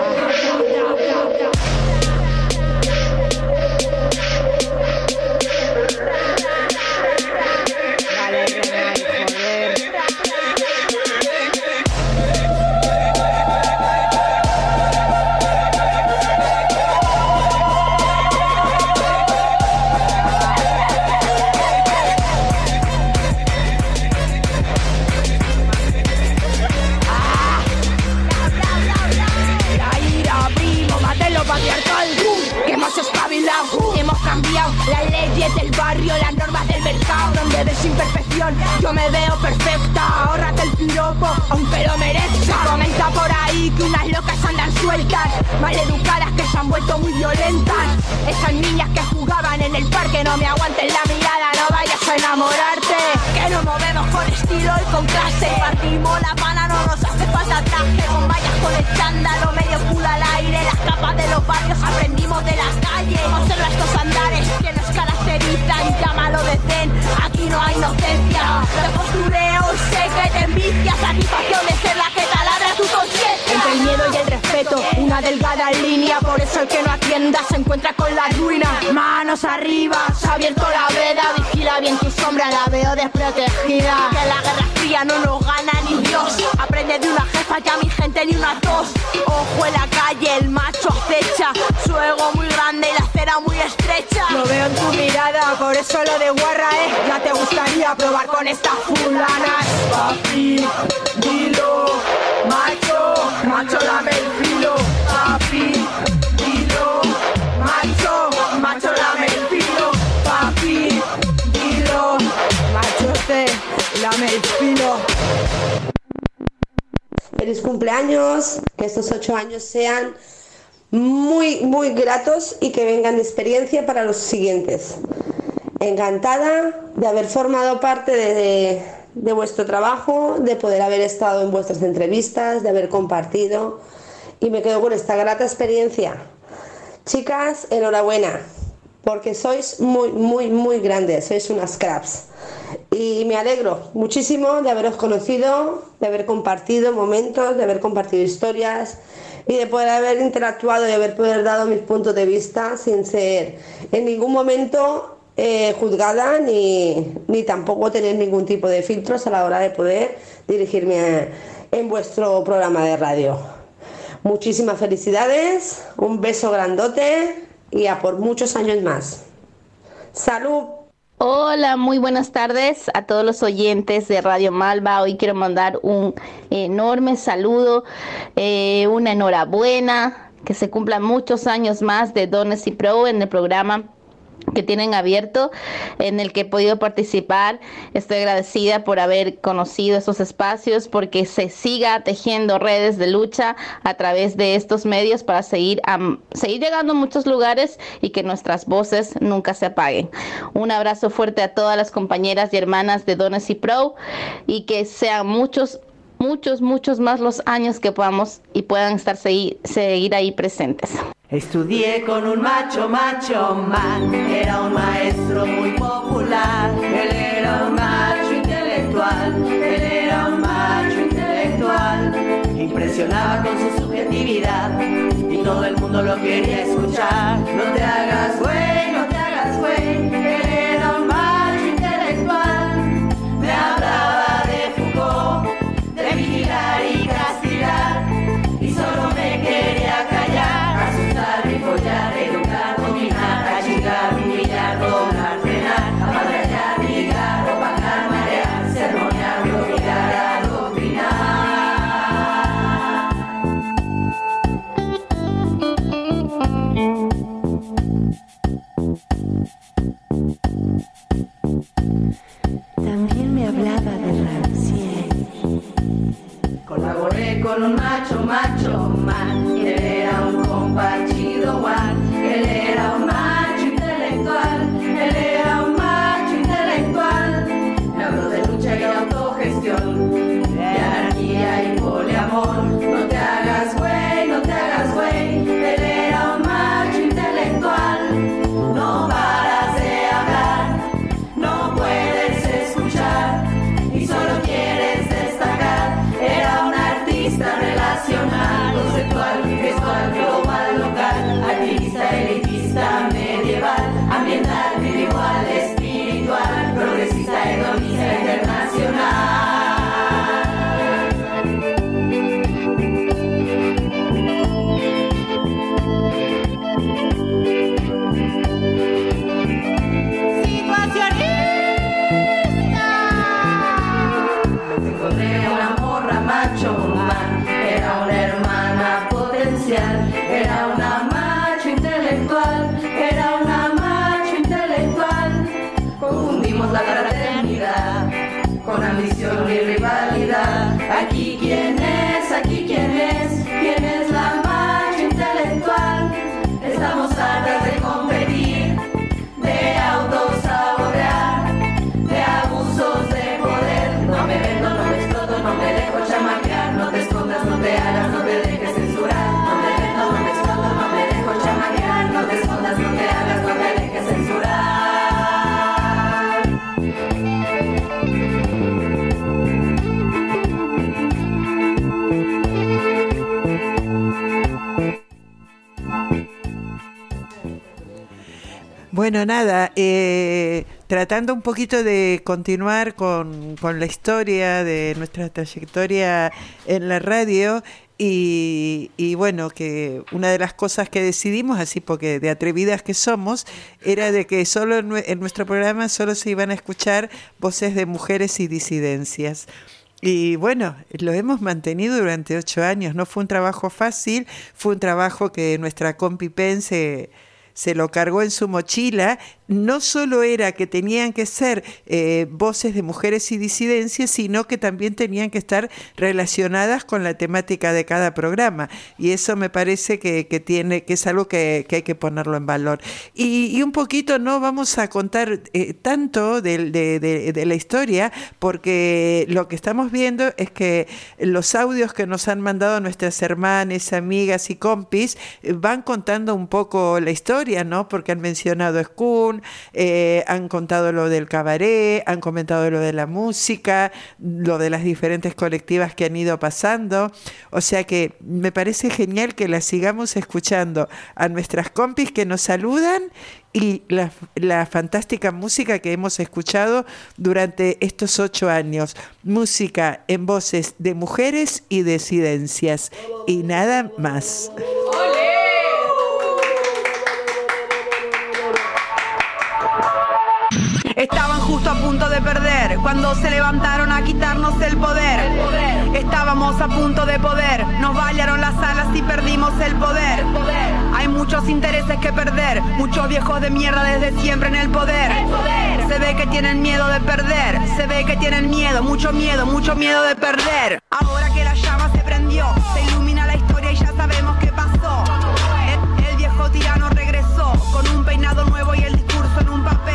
Hemos cambiado las leyes del barrio, las normas del mercado. Donde ves imperfección, yo me veo perfecta. Ahórrate el piropo, aunque lo merezca. Se comenta por ahí que unas locas andan sueltas, maleducadas que se han vuelto muy violentas. Esas niñas que jugaban en el parque, no me aguanten la mirada, no vayas a enamorarte. Que nos movemos con estilo y con clase. Partimos la pana, no nos hace falta traje. Con vallas con escándalo, medio culo al aire. Las capas de los barrios aprendimos de la calle. Observa estos andares que nos caracterizan, llámalo de zen, aquí no hay inocencia. De postureo sé que te envidia, satisfacción de ser la que taladra tu conciencia. Entre el miedo y el respeto, una delgada línea. Por eso el que no atienda se encuentra con la ruina. Manos arriba, se ha abierto la veda. Vigila bien tu sombra, la veo desprotegida. Que la guerra fría no nos gana ni Dios. Aprende de una jefa, ya mi gente ni una tos. Ojo en la calle, el macho acecha. Su ego muy grande y la acera muy estrecha. Lo veo en tu mirada, por eso lo de guarra, eh. Ya te gustaría probar con estas fulanas. Papi, dilo, macho, macho lame el filo. Papi, dilo, macho, macho lame el filo. Papi, dilo, macho te lame el filo. Feliz cumpleaños, que estos ocho años sean muy, muy gratos y que vengan de experiencia para los siguientes. Encantada de haber formado parte de, de, de vuestro trabajo, de poder haber estado en vuestras entrevistas, de haber compartido y me quedo con esta grata experiencia. Chicas, enhorabuena, porque sois muy, muy, muy grandes, sois unas cracks. Y me alegro muchísimo de haberos conocido, de haber compartido momentos, de haber compartido historias y de poder haber interactuado y haber poder dado mis puntos de vista sin ser en ningún momento eh, juzgada ni, ni tampoco tener ningún tipo de filtros a la hora de poder dirigirme a, en vuestro programa de radio. Muchísimas felicidades, un beso grandote y a por muchos años más. ¡Salud! Hola, muy buenas tardes a todos los oyentes de Radio Malva. Hoy quiero mandar un enorme saludo, eh, una enhorabuena, que se cumplan muchos años más de Dones y Pro en el programa que tienen abierto, en el que he podido participar. Estoy agradecida por haber conocido esos espacios, porque se siga tejiendo redes de lucha a través de estos medios para seguir, um, seguir llegando a muchos lugares y que nuestras voces nunca se apaguen. Un abrazo fuerte a todas las compañeras y hermanas de Dones y Pro, y que sean muchos, muchos, muchos más los años que podamos y puedan estar seguir, seguir ahí presentes. Estudié con un macho, macho man, era un maestro muy popular. Él era un macho intelectual, él era un macho intelectual. Impresionaba con su subjetividad y todo el mundo lo quería escuchar. No te hagas güey, no te hagas güey, él era un macho intelectual. Me hablaba de Foucault, de vigilar y castigar, y solo me quería callar. Asustar, follar, educar, dominar, achicar, humillar, doblar, frenar, apedrear, ligar, opacar, marear, sermonear, bloquear, adoctrinar. También me hablaba de Rancière. Colaboré con un macho, macho man, él era un compachido guan, él era un macho intelectual, él era un macho intelectual. Me habló de lucha y autogestión, de anarquía y poliamor. No te hagas güey, no te hagas güey, él era un macho intelectual. No paras de hablar, no puedes escuchar y solo quieres destacar. Era un artista relacional, conceptual, gestual, global, local, activista, elitista, medieval, ambiental, individual, espiritual, progresista, hedonista, internacional. Encontré una morra macho man, era una hermana potencial, era una macho intelectual, era una macho intelectual. Confundimos la fraternidad con ambición y rivalidad. Aquí quién es, aquí quién es, quién es la macho intelectual. Estamos hartas de competir, de autosabotear, de abusos de poder. No me vendo, no me exploto, no me dejo chamaquear. No te escondas, no te hagas, no te dejes censurar. No me vendo, no me exploto, no me dejo chamaquear. No te escondas, no te hagas, no te dejes censurar. Bueno, nada, eh, tratando un poquito de continuar con, con la historia de nuestra trayectoria en la radio y, y bueno, que una de las cosas que decidimos, así porque de atrevidas que somos, era de que solo en, en nuestro programa solo se iban a escuchar voces de mujeres y disidencias. Y bueno, lo hemos mantenido durante ocho años. No fue un trabajo fácil, fue un trabajo que nuestra compi Pen se... se lo cargó en su mochila, no solo era que tenían que ser eh, voces de mujeres y disidencias, sino que también tenían que estar relacionadas con la temática de cada programa. Y eso me parece que, que, tiene, que es algo que, que hay que ponerlo en valor. Y, y un poquito no vamos a contar eh, tanto de, de, de, de la historia, porque lo que estamos viendo es que los audios que nos han mandado nuestras hermanas, amigas y compis eh, van contando un poco la historia, ¿no? Porque han mencionado Skun, eh, han contado lo del cabaret, han comentado lo de la música, lo de las diferentes colectivas que han ido pasando. O sea que me parece genial que las sigamos escuchando a nuestras compis que nos saludan y la, la fantástica música que hemos escuchado durante estos ocho años. Música en voces de mujeres y disidencias. Y nada más. Estaban justo a punto de perder cuando se levantaron a quitarnos el poder. el poder. Estábamos a punto de poder, nos balearon las alas y perdimos el poder. el poder. Hay muchos intereses que perder, muchos viejos de mierda desde siempre en el poder. el poder. Se ve que tienen miedo de perder, se ve que tienen miedo, mucho miedo, mucho miedo de perder. Ahora que la llama se prendió, se ilumina la historia y ya sabemos qué pasó. El, el viejo tirano regresó con un peinado nuevo y el discurso en un papel.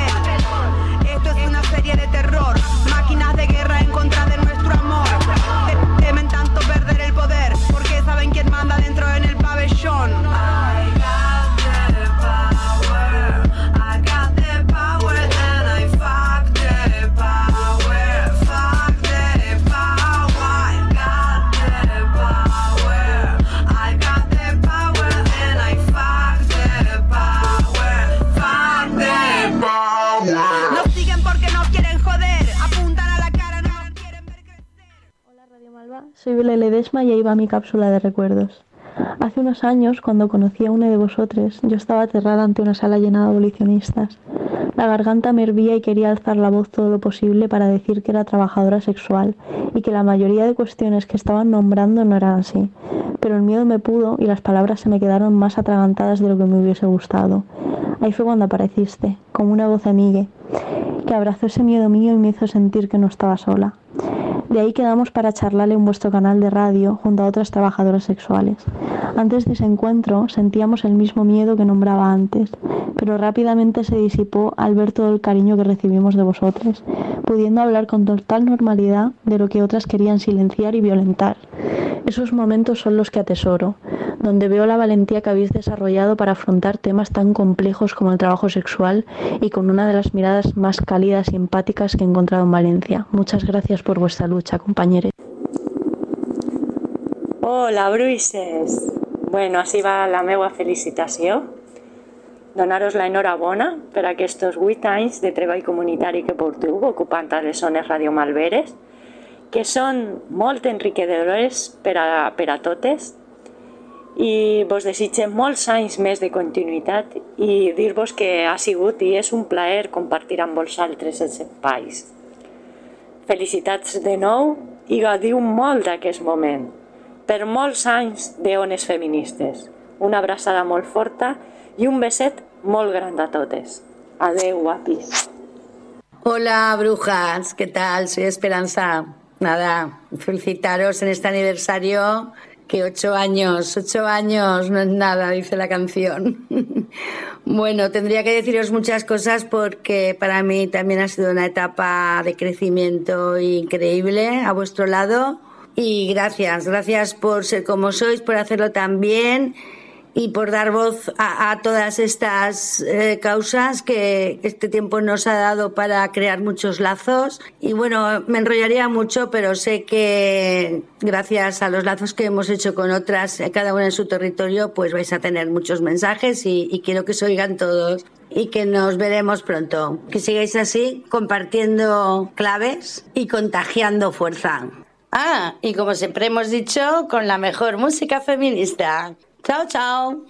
Esto es una serie de terror, máquinas de guerra en contra de nuestro amor. Temen tanto perder el poder, porque saben quién manda dentro en el pabellón. I got the power, I got the power, and I fuck the power, fuck the power. I got the power, I got the power, and I fuck the power, fuck the power. Nos siguen porque nos quieren joder, apuntan a la cara, no nos quieren ver crecer. Hola Radio Malva, soy Bela Ledesma y ahí va mi cápsula de recuerdos. Hace unos años, cuando conocí a una de vosotros, yo estaba aterrada ante una sala llena de abolicionistas. La garganta me hervía y quería alzar la voz todo lo posible para decir que era trabajadora sexual y que la mayoría de cuestiones que estaban nombrando no eran así. Pero el miedo me pudo y las palabras se me quedaron más atragantadas de lo que me hubiese gustado. Ahí fue cuando apareciste, como una voz amiga, que abrazó ese miedo mío y me hizo sentir que no estaba sola. De ahí quedamos para charlarle en vuestro canal de radio junto a otras trabajadoras sexuales. Antes de ese encuentro sentíamos el mismo miedo que nombraba antes, pero rápidamente se disipó al ver todo el cariño que recibimos de vosotros, pudiendo hablar con total normalidad de lo que otras querían silenciar y violentar. Esos momentos son los que atesoro, donde veo la valentía que habéis desarrollado para afrontar temas tan complejos como el trabajo sexual y con una de las miradas más cálidas y empáticas que he encontrado en Valencia. Muchas gracias por vuestra lucha, compañeros. Hola, bruixes! Bueno, així va la meva felicitació. Donar-vos l'enhorabona per aquests vuit anys de treball comunitari que porteu ocupant a les zones radiomalveres, que són molt enriquidores per a, per a totes, i vos desitgem molts anys més de continuïtat i dir-vos que ha sigut i és un plaer compartir amb vosaltres els espais. Felicitats de nou i gaudiu molt d'aquest moment. Per molts anys d'ones feministes. Una abraçada molt forta y un beset molt gran a totes. Adeu, guapis. Hola, brujas. ¿Qué tal? Soy Esperanza. Nada, felicitaros en este aniversario, que ocho años, ocho años no es nada, dice la canción. Bueno, tendría que deciros muchas cosas porque para mí también ha sido una etapa de crecimiento increíble a vuestro lado. Y gracias, gracias por ser como sois, por hacerlo tan bien y por dar voz a, a todas estas eh, causas que este tiempo nos ha dado para crear muchos lazos. Y bueno, me enrollaría mucho, pero sé que gracias a los lazos que hemos hecho con otras, cada una en su territorio, pues vais a tener muchos mensajes y, y quiero que se oigan todos y que nos veremos pronto. Que sigáis así, compartiendo claves y contagiando fuerza. Ah, y como siempre hemos dicho, con la mejor música feminista. Chao, chao.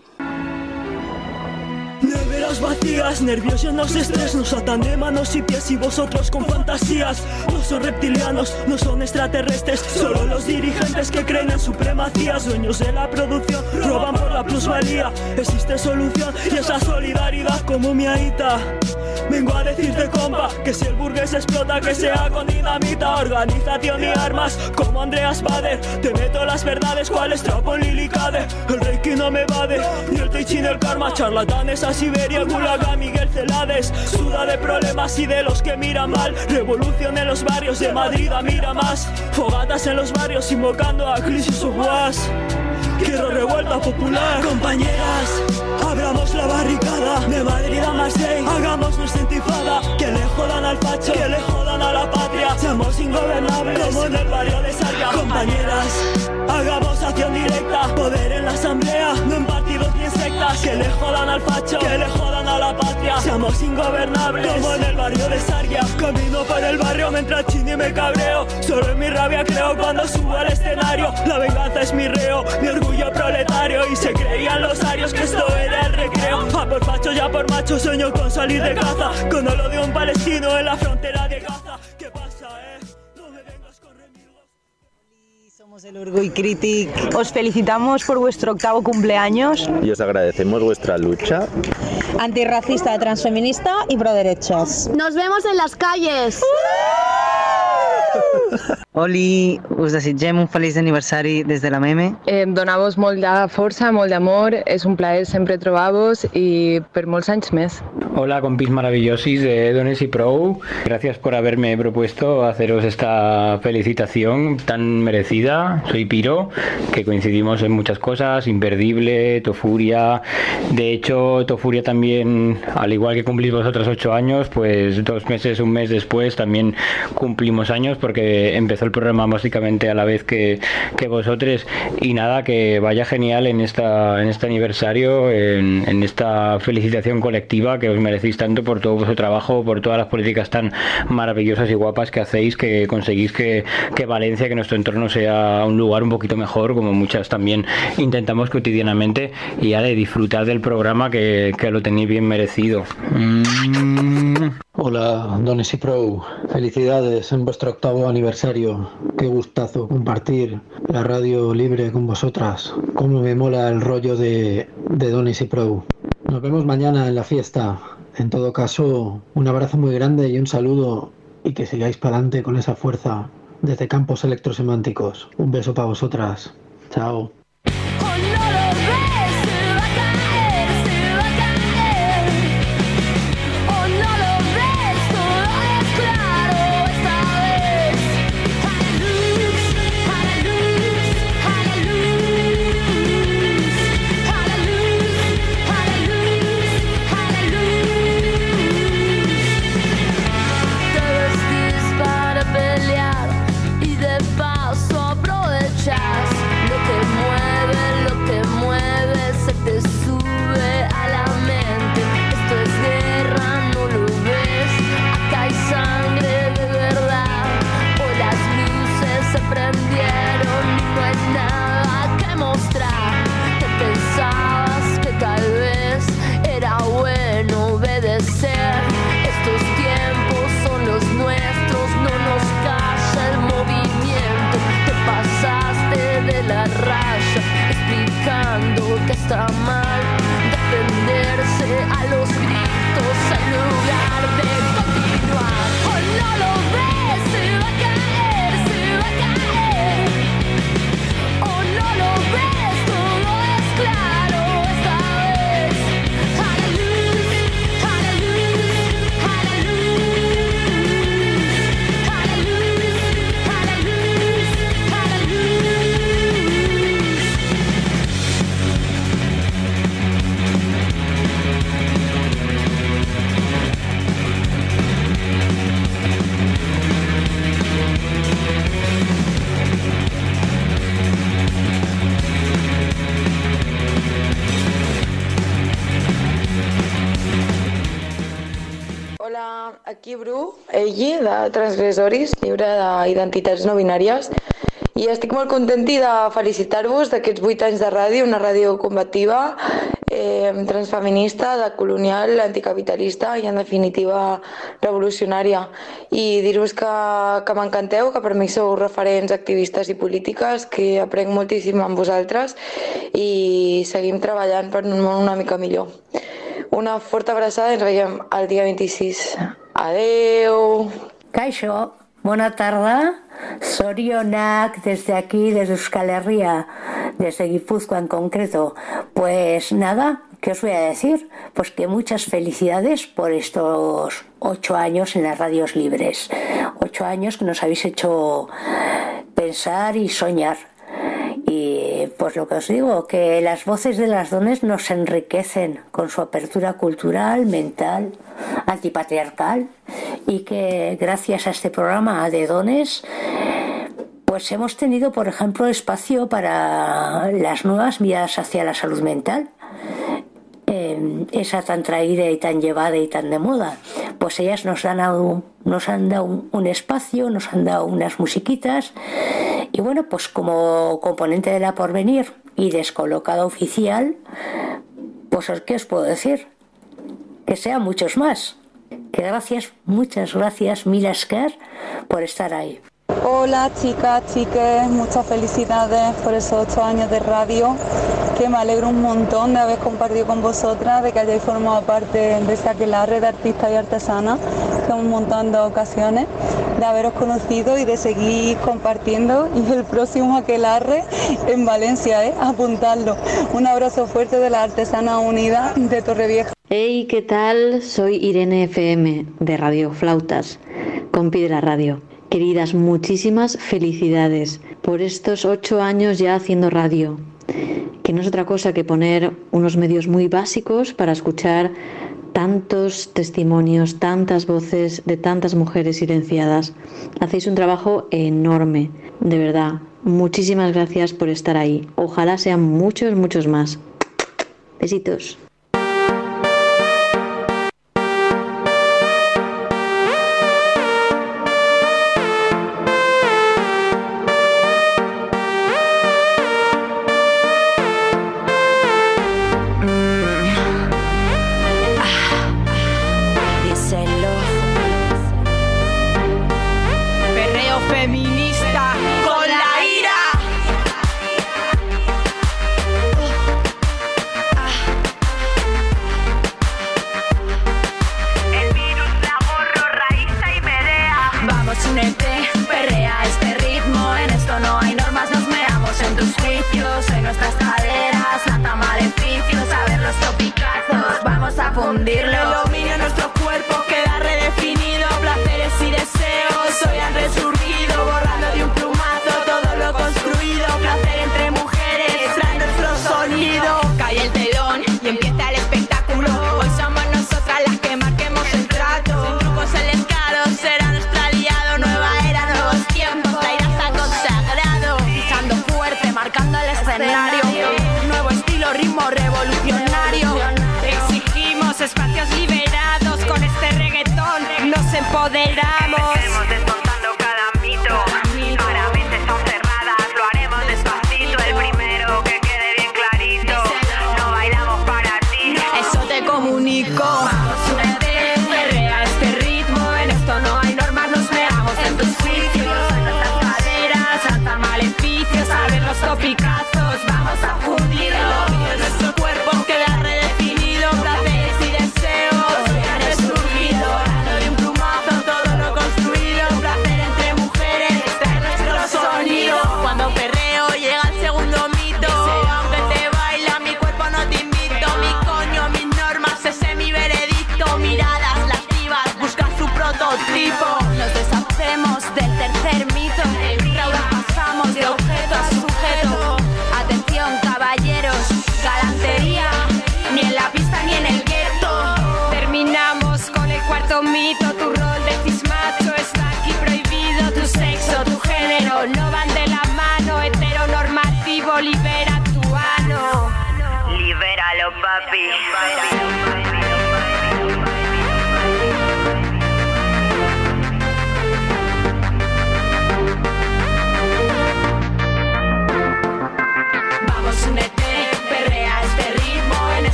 Neveras vacías, nervios llenos de estrés, nos atan de manos y pies y vosotros con fantasías. No son reptilianos, no son extraterrestres, solo los dirigentes que creen en supremacías. Dueños de la producción, roban por la plusvalía. Existe solución y esa solidaridad como mi aita. Vengo a decirte, compa, que si el burgués explota, que sea con dinamita, organización y armas, como Andreas Bader. Te meto las verdades, cual trapo en Lilicade. El reiki no me vade, ni el tai chi ni el karma. Charlatanes a Siberia, Gulag a Miguel Celades. Suda de problemas y de los que miran mal. Revolución en los barrios de Madrid a Miramás. Fogatas en los barrios invocando a crisis o guas. Quiero revuelta popular. Compañeras, abramos la barricada. De Madrid a Marseille, hagamos nuestra intifada. Que le jodan al facho, que le jodan a la patria. Seamos ingobernables, como en el barrio de Sarria. Compañeras, hagamos acción directa. Poder en la asamblea, no en partidos ni en sectas. Que le jodan al facho, que le jodan a la patria. Seamos ingobernables, como en el barrio de Sarria. Camino por el barrio mientras chino y me cabreo. Solo en mi rabia creo cuando subo al escenario. La venganza es mi reo, mi orgullo proletario. Y se creían los arios que esto era el recreo. A por facho, ya por macho, sueño con salir de caza. Con el odio de un palestino en la frontera de Gaza. ¿Qué pasa, eh? No me vengas con remilgos. Somos el Orgull Critic. Os felicitamos por vuestro octavo cumpleaños. Y os agradecemos vuestra lucha antirracista, transfeminista y pro derechas. Nos vemos en las calles. Oli, us desitgem un feliç aniversari des de la Meme. Eh, Donar-vos molt de força, molt d'amor, és un plaer sempre trobar-vos i per molts anys més. Hola compis maravillosis de Dones y Pro, gracias por haberme propuesto haceros esta felicitación tan merecida. Soy Piro, que coincidimos en muchas cosas, Imperdible, Tofuria. De hecho, Tofuria también, al igual que cumplís vosotros ocho años, pues dos meses, un mes después también cumplimos años, porque empezó el programa básicamente a la vez que, que vosotros. Y nada, que vaya genial en esta en este aniversario, en, en esta felicitación colectiva que os merecéis tanto por todo vuestro trabajo, por todas las políticas tan maravillosas y guapas que hacéis, que conseguís que, que Valencia, que nuestro entorno sea un lugar un poquito mejor, como muchas también intentamos cotidianamente, y ya de disfrutar del programa que, que lo tenéis bien merecido. Mm. Hola, Dones y Pro, felicidades en vuestro octavo aniversario. Qué gustazo compartir la radio libre con vosotras. Cómo me mola el rollo de, de Dones y Pro. Nos vemos mañana en la fiesta. En todo caso, un abrazo muy grande y un saludo, y que sigáis para adelante con esa fuerza desde Campos Electrosemánticos. Un beso para vosotras. Chao. Está mal defenderse a los gritos en lugar de continuar. Oh, no lo ves, se va a caer, se va a caer. Oh, no lo ves, todo es claro esta vez. A la luz, a la luz, a la luz, a la luz, a la luz, a la luz. Hola, aquí Bru, Elli, de Transgressoris, lliure d'identitats no binàries, i estic molt content de felicitar-vos d'aquests vuit anys de ràdio, una ràdio combativa, eh, transfeminista, decolonial, anticapitalista i en definitiva revolucionària. I dir-vos que, que m'encanteu, que per mi sou referents activistes i polítiques, que aprenc moltíssim amb vosaltres i seguim treballant per un món una mica millor. Una forta abraçada i ens veiem el dia vint-i-sis. Adeu! Kaixo, buena tarde. Sorionak desde aquí, desde Euskal Herria, desde Guipúzcoa en concreto. Pues nada, ¿qué os voy a decir? Pues que muchas felicidades por estos ocho años en las radios libres. Ocho años que nos habéis hecho pensar y soñar. Y pues lo que os digo, que las voces de las dones nos enriquecen con su apertura cultural, mental, antipatriarcal, y que gracias a este programa de dones pues hemos tenido, por ejemplo, espacio para las nuevas miradas hacia la salud mental, eh, esa tan traída y tan llevada y tan de moda. Pues ellas nos han dado, nos han dado un, un espacio, nos han dado unas musiquitas. Y bueno, pues como componente de la Porvenir y descolocada oficial, pues ¿qué os puedo decir? Que sean muchos más. Que gracias, muchas gracias, mil esker, por estar ahí. Hola chicas, chiques, muchas felicidades por esos ocho años de radio, que me alegro un montón de haber compartido con vosotras, de que hayáis formado parte de esa aquelarre de artistas y artesanas que hemos montado en dos ocasiones, de haberos conocido y de seguir compartiendo, y el próximo aquelarre en Valencia, ¿eh? Apuntadlo. Un abrazo fuerte de las Artesanas Unidas de Torrevieja. Hey, ¿qué tal? Soy Irene F M de Radio Flautas, compi de la radio. Queridas, muchísimas felicidades por estos ocho años ya haciendo radio, que no es otra cosa que poner unos medios muy básicos para escuchar tantos testimonios, tantas voces de tantas mujeres silenciadas. Hacéis un trabajo enorme, de verdad. Muchísimas gracias por estar ahí. Ojalá sean muchos, muchos más. Besitos.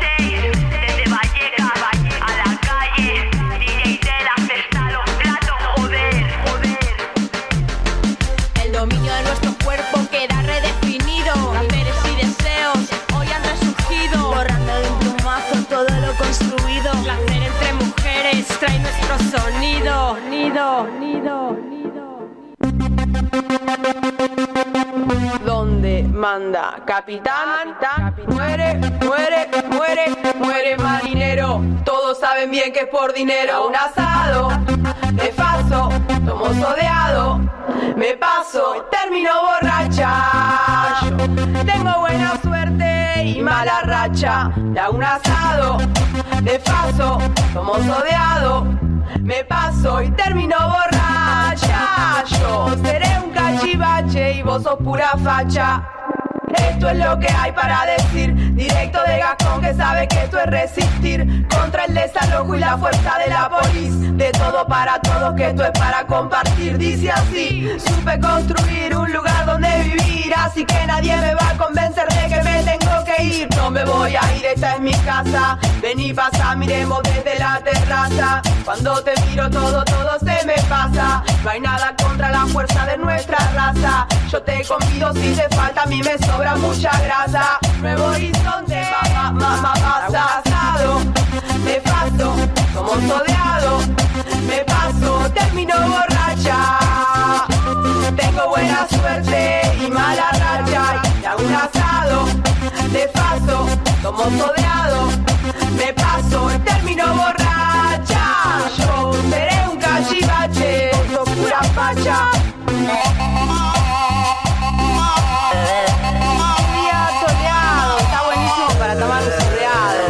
Desde Vallecas a la calle, D J de la cesta, los platos. dominio de nuestro cuerpo queda redefinido. Placeres y deseos hoy han resurgido, borrando de un plumazo todo lo construido. Placer entre mujeres trae nuestro sonido. Nido, nido, nido. Donde manda capitán, capitán, muere, muere, muere, muere marinero. Todos saben bien que es por dinero. Un asado, de paso, tomo sodeado, me paso, termino borracha. Yo tengo buena suerte y mala racha. De un asado, de paso, tomo sodeado, me paso y termino borracha. Yo seré un cachivache y vos sos pura facha. Esto es lo que hay para decir, directo de Gascón que sabe que esto es resistir contra el desalojo y la fuerza de la polis. De todo para todos, que esto es para compartir. Dice así, supe construir un lugar donde vivir, así que nadie me va a convencer de que me tengo que ir. No me voy a ir, esta es mi casa. Vení, pasa, miremos desde la terraza. Cuando te miro todo, todo se me pasa. No hay nada contra la fuerza de nuestra raza. Yo te convido si te falta, a mí me sobra mucha grasa. Nuevo horizonte, mamá, mamá, pasa. Asado, me paso, como sodeado, me paso, termino borracha. Tengo buena suerte y mala racha. Y hago un asado, de paso, como sodeado, me paso, termino borracha. Yo seré un cachivache, sos pura facha. Día soleado, está buenísimo para tomar un soleado.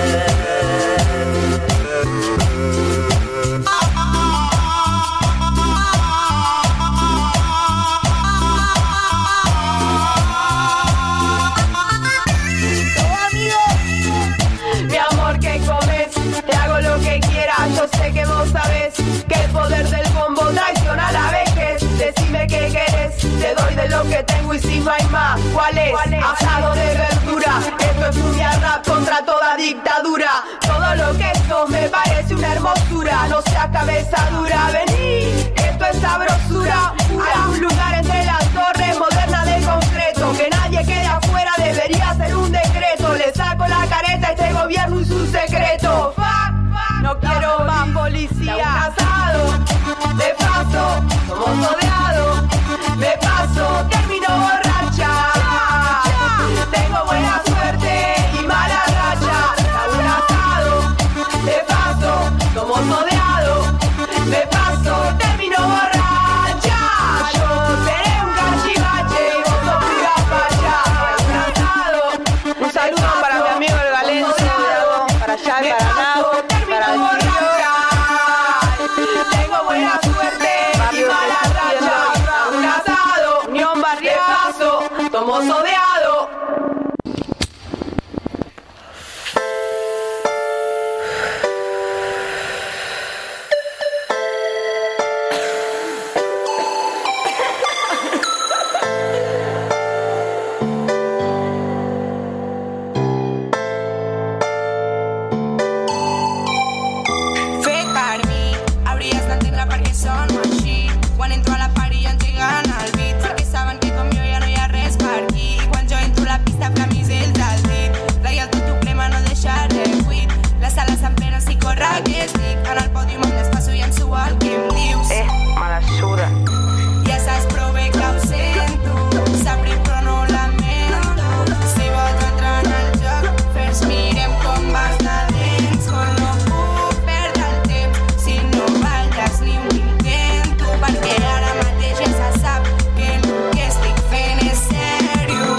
Mi amor, ¿qué comes? Te hago lo que quieras. Yo sé que vos sabés que el poder del bombo traiciona a la vejez. Decime qué querés, te doy de lo que tengo y si no hay más, ¿cuál es? Asado de verdura, esto es cumbia rap contra toda dictadura. Todo lo que sos me parece una hermosura, no seas cabeza dura, vení, esto es sabrosura. Hay un lugar entre las torres, moderna de concreto, que nadie quede afuera, debería ser un decreto. Le saco la careta a este gobierno y su secreto. Fuck, no quiero más policía. Asado, de paso, somos sodeados, me paso, termino borracha. Tengo buena suerte y mala racha. Hago un asado, de paso, somos sodeados, me paso, termino borracha. Yo seré un cachivache y vos sos pura facha. Hago un asado, un saludo para mi amigo el Valencia, para allá y para acá, para el borracha. Tengo buena suerte y mala racha. Un asado, unión barrial, de paso, tomo sodeado. Fet per mi, hauries d'entendre per què sono així. Quan entro a la party ja engeguen el beat, perquè saben que com jo ja no hi ha res per aquí. I quan jo entro a la pista flamisels al dit, traia el tot tu crema, no deixar res buit. La sala s'emplena si corre que estic en el pòdium em despasso i enso el que em dius. Eh, me la suda. Ja saps prou bé que ho sento, sap greu però no lamento. Si vols entrar en el joc, fes mirem com vas de dents. Com no puc perdre el temps si no balles ni ho intento, perquè ara mateix ja se sap que el que estic fent és sèrio.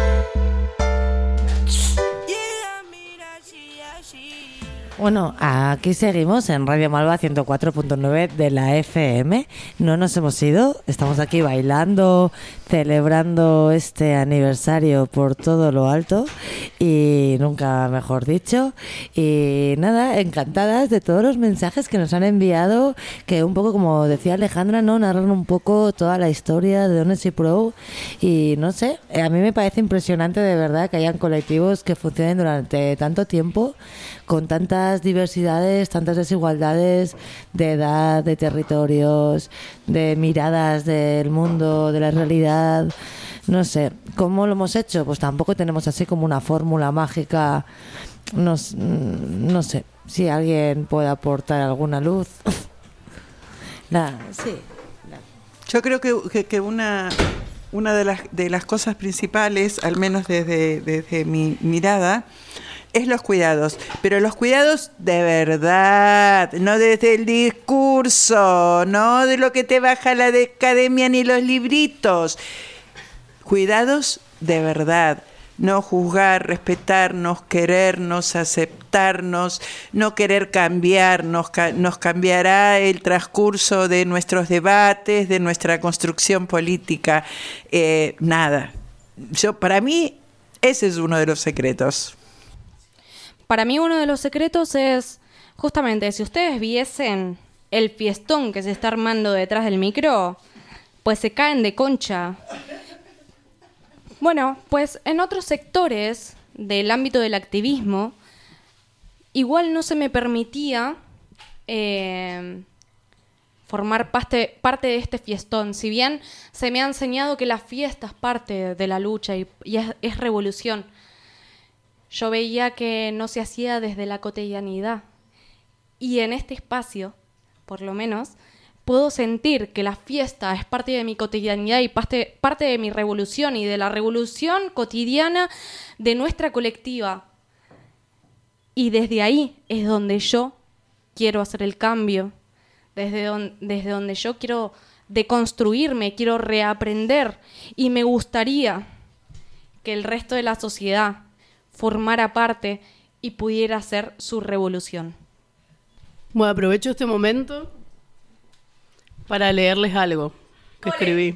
Bueno, aquí seguimos en Radio Malva ciento cuatro punto nueve de la F M. No nos hemos ido, estamos aquí bailando, celebrando este aniversario por todo lo alto y nunca mejor dicho. Y nada, encantadas de todos los mensajes que nos han enviado, que un poco como decía Alejandra, ¿no? Narran un poco toda la historia de Dones y Pro. Y no sé, a mí me parece impresionante de verdad que hayan colectivos que funcionen durante tanto tiempo con tantas tantas diversidades, tantas desigualdades de edad, de territorios, de miradas del mundo, de la realidad. No sé, ¿cómo lo hemos hecho? Pues tampoco tenemos así como una fórmula mágica. No, no sé si alguien puede aportar alguna luz. La, sí. La. Yo creo que, que, que una, una de, las, de las cosas principales, al menos desde, desde mi mirada, es los cuidados. Pero los cuidados de verdad, no desde el discurso, no de lo que te baja la de academia ni los libritos. Cuidados de verdad. No juzgar, respetarnos, querernos, aceptarnos, no querer cambiar, nos, ca- nos cambiará el transcurso de nuestros debates, de nuestra construcción política, eh, nada. Yo, para mí, ese es uno de los secretos. Para mí uno de los secretos es, justamente, si ustedes viesen el fiestón que se está armando detrás del micro, pues se caen de concha. Bueno, pues en otros sectores del ámbito del activismo, igual no se me permitía eh, formar parte, parte de este fiestón. Si bien se me ha enseñado que la fiesta es parte de la lucha y, y es, es revolución, yo veía que no se hacía desde la cotidianidad. Y en este espacio, por lo menos, puedo sentir que la fiesta es parte de mi cotidianidad y parte, parte de mi revolución y de la revolución cotidiana de nuestra colectiva. Y desde ahí es donde yo quiero hacer el cambio, desde, don, desde donde yo quiero deconstruirme, quiero reaprender. Y me gustaría que el resto de la sociedad formara parte y pudiera hacer su revolución. Bueno, aprovecho este momento para leerles algo que escribí.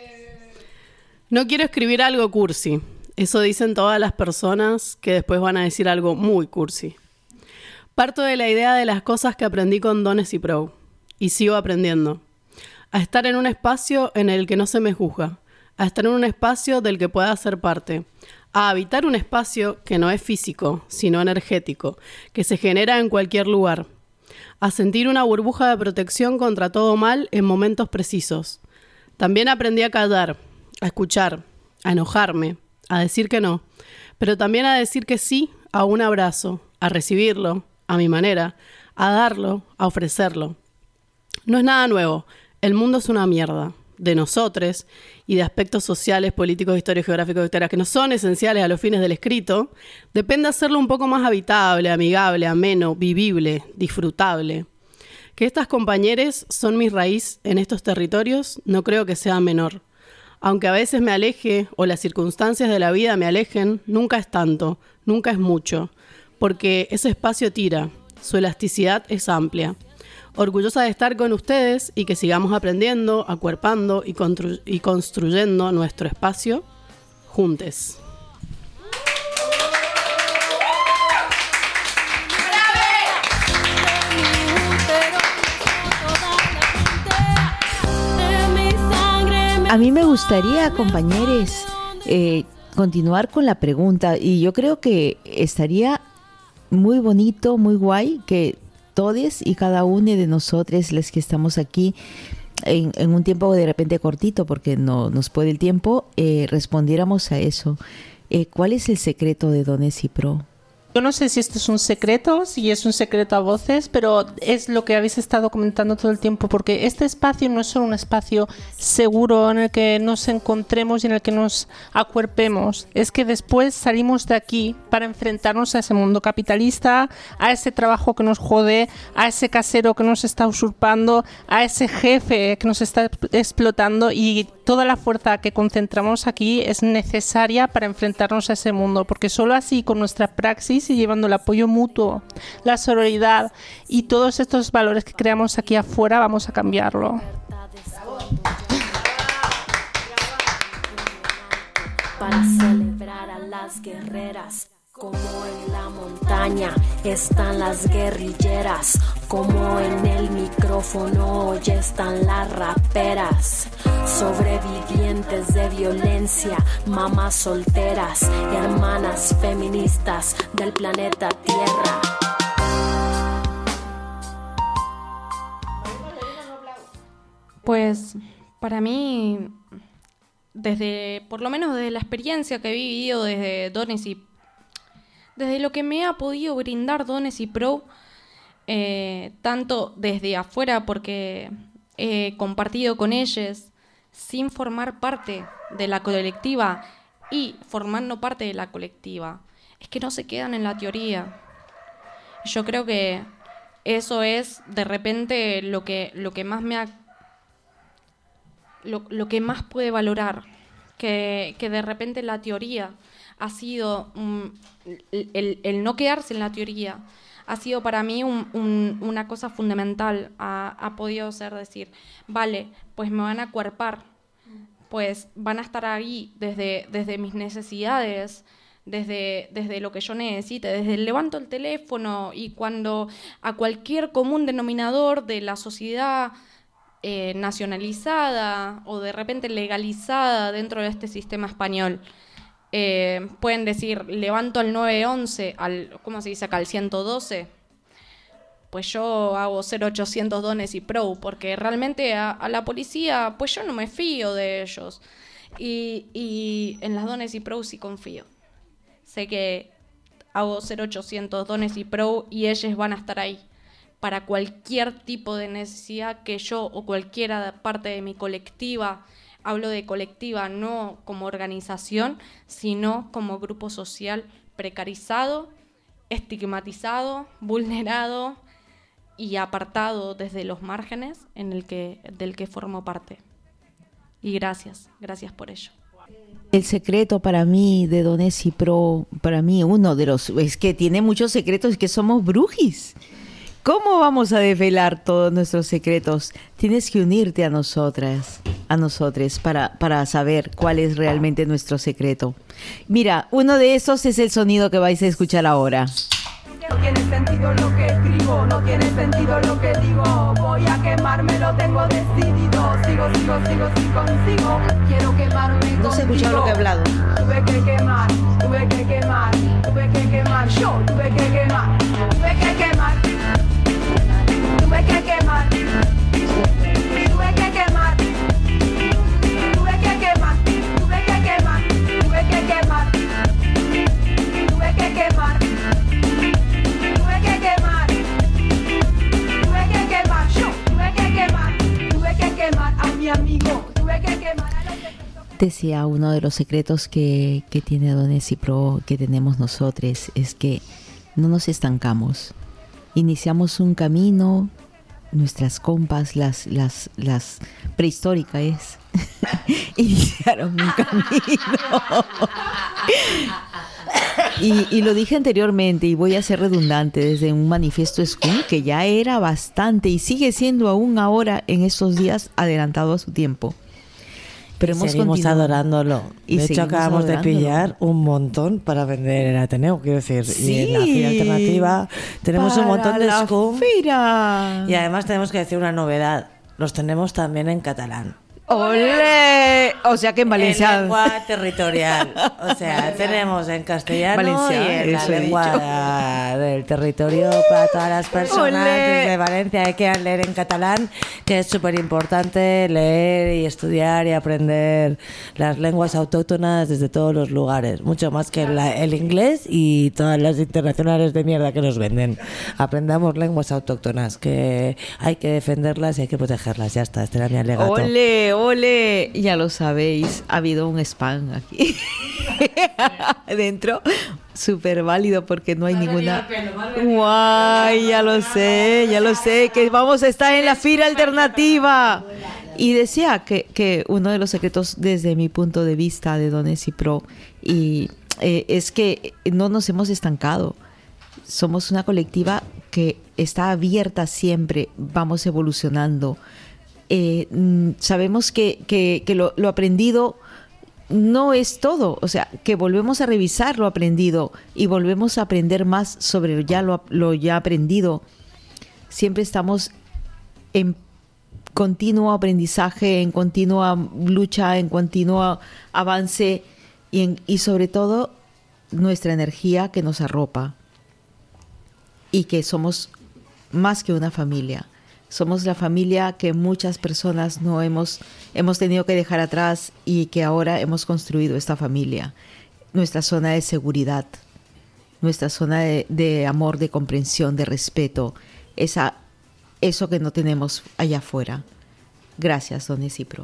No quiero escribir algo cursi. Eso dicen todas las personas que después van a decir algo muy cursi. Parto de la idea de las cosas que aprendí con Dones y Pro. Y sigo aprendiendo. A estar en un espacio en el que no se me juzga. A estar en un espacio del que pueda ser parte. A habitar un espacio que no es físico, sino energético, que se genera en cualquier lugar. A sentir una burbuja de protección contra todo mal en momentos precisos. También aprendí a callar, a escuchar, a enojarme, a decir que no, pero también a decir que sí a un abrazo, a recibirlo, a mi manera, a darlo, a ofrecerlo. No es nada nuevo, el mundo es una mierda, de nosotros y de aspectos sociales, políticos, históricos, geográficos, etcétera, que no son esenciales a los fines del escrito, depende hacerlo un poco más habitable, amigable, ameno, vivible, disfrutable. Que estas compañeras son mi raíz en estos territorios no creo que sea menor. Aunque a veces me aleje o las circunstancias de la vida me alejen, nunca es tanto, nunca es mucho, porque ese espacio tira, su elasticidad es amplia. Orgullosa de estar con ustedes y que sigamos aprendiendo, acuerpando y, constru- y construyendo nuestro espacio juntes. A mí me gustaría, compañeros, eh, continuar con la pregunta, y yo creo que estaría muy bonito, muy guay que todos y cada uno de nosotros, los que estamos aquí en, en un tiempo de repente cortito, porque no nos puede el tiempo, eh, respondiéramos a eso. Eh, ¿Cuál es el secreto de Dones y Pro? Yo no sé si esto es un secreto, si es un secreto a voces, pero es lo que habéis estado comentando todo el tiempo, porque este espacio no es solo un espacio seguro en el que nos encontremos y en el que nos acuerpemos, es que después salimos de aquí para enfrentarnos a ese mundo capitalista, a ese trabajo que nos jode, a ese casero que nos está usurpando, a ese jefe que nos está explotando, y toda la fuerza que concentramos aquí es necesaria para enfrentarnos a ese mundo, porque solo así, con nuestra praxis y llevando el apoyo mutuo, la sororidad y todos estos valores que creamos aquí afuera, vamos a cambiarlo. Para celebrar a las guerreras, como en la montaña están las guerrilleras, como en el micrófono hoy están las raperas, sobrevivientes de violencia, mamás solteras, hermanas feministas del planeta Tierra. Pues para mí, desde, por lo menos desde la experiencia que he vivido desde Dones y desde lo que me ha podido brindar Dones y Pro, eh, tanto desde afuera, porque he compartido con ellos sin formar parte de la colectiva y formando parte de la colectiva, es que no se quedan en la teoría. Yo creo que eso es de repente lo que, lo que más me ha, lo, lo que más puede valorar, que, que de repente la teoría ha sido um, el, el no quedarse en la teoría ha sido para mí un, un, una cosa fundamental. Ha, ha podido ser decir, vale, pues me van a acuerpar, pues van a estar ahí desde, desde mis necesidades, desde, desde lo que yo necesite, desde el levanto el teléfono y cuando a cualquier común denominador de la sociedad eh, nacionalizada o de repente legalizada dentro de este sistema español, eh, pueden decir, levanto al nueve once, al, ¿cómo se dice acá? Al ciento doce, pues yo hago cero ochocientos Dones y Pro, porque realmente a, a la policía, pues yo no me fío de ellos. Y, y en las Dones y Pro sí confío. Sé que hago cero ochocientos Dones y Pro y ellos van a estar ahí para cualquier tipo de necesidad que yo o cualquiera parte de mi colectiva, hablo de colectiva no como organización, sino como grupo social precarizado, estigmatizado, vulnerado y apartado desde los márgenes en el que, del que formo parte. Y gracias, gracias por ello. El secreto para mí de Dones y Pro, para mí uno de los, es que tiene muchos secretos, es que somos brujis. ¿Cómo vamos a desvelar todos nuestros secretos? Tienes que unirte a nosotras, a nosotros, para, para saber cuál es realmente nuestro secreto. Mira, uno de esos es el sonido que vais a escuchar ahora. No tiene sentido lo que escribo, no tiene sentido lo que digo. Voy a quemarme, lo tengo decidido. Sigo, sigo, sigo, sigo, consigo. Quiero quemarme. No se ha escuchado lo que he hablado. Tuve que quemar, tuve que quemar, tuve que quemar. Yo tuve que quemar, tuve que quemar, tuve que quemar, tuve que quemar, tuve que quemar, tuve que quemar, tuve que quemar, tuve que quemar. Decía, uno de los secretos que, que tiene Dones y Pro, que tenemos nosotros, es que no nos estancamos. Iniciamos un camino, nuestras compas, las, las, las prehistóricas, iniciaron un camino. Y, y lo dije anteriormente y voy a ser redundante, desde un manifiesto Skunk que ya era bastante y sigue siendo aún ahora en estos días adelantado a su tiempo. Pero hemos seguimos continuado. adorándolo. Y de hecho, acabamos adorándolo. de pillar un montón para vender en Ateneo, quiero decir. Sí, y en la fila alternativa tenemos un montón de la Skunk. fira. Y además tenemos que decir una novedad. Los tenemos también en catalán. ¡Olé! O sea que en Valencia. En lengua territorial. O sea, tenemos en castellano Valencia, y en la eso he lengua del territorio para todas las personas ¡Olé! desde Valencia que quieran leer en catalán, que es súper importante leer y estudiar y aprender las lenguas autóctonas desde todos los lugares. Mucho más que la, el inglés y todas las internacionales de mierda que nos venden. Aprendamos lenguas autóctonas, que hay que defenderlas y hay que protegerlas. Ya está, este era mi alegato. ¡Ole! ¡Ole! Ya lo sabéis, ha habido un spam aquí dentro, súper válido porque no hay ninguna. ¡Guay! Ya lo sé, ya lo sé, que vamos a estar en la fira alternativa. Y decía que, que uno de los secretos desde mi punto de vista de Dones y Pro y, eh, es que no nos hemos estancado. Somos una colectiva que está abierta siempre, vamos evolucionando. Eh, sabemos que, que, que lo, lo aprendido no es todo, o sea, que volvemos a revisar lo aprendido y volvemos a aprender más sobre ya lo, lo ya aprendido. Siempre estamos en continuo aprendizaje, en continua lucha, en continuo avance y, en, y sobre todo nuestra energía que nos arropa y que somos más que una familia. Somos la familia que muchas personas no hemos, hemos tenido que dejar atrás y que ahora hemos construido esta familia. Nuestra zona de seguridad, nuestra zona de, de amor, de comprensión, de respeto, esa, eso que no tenemos allá afuera. Gracias, Don Esipro.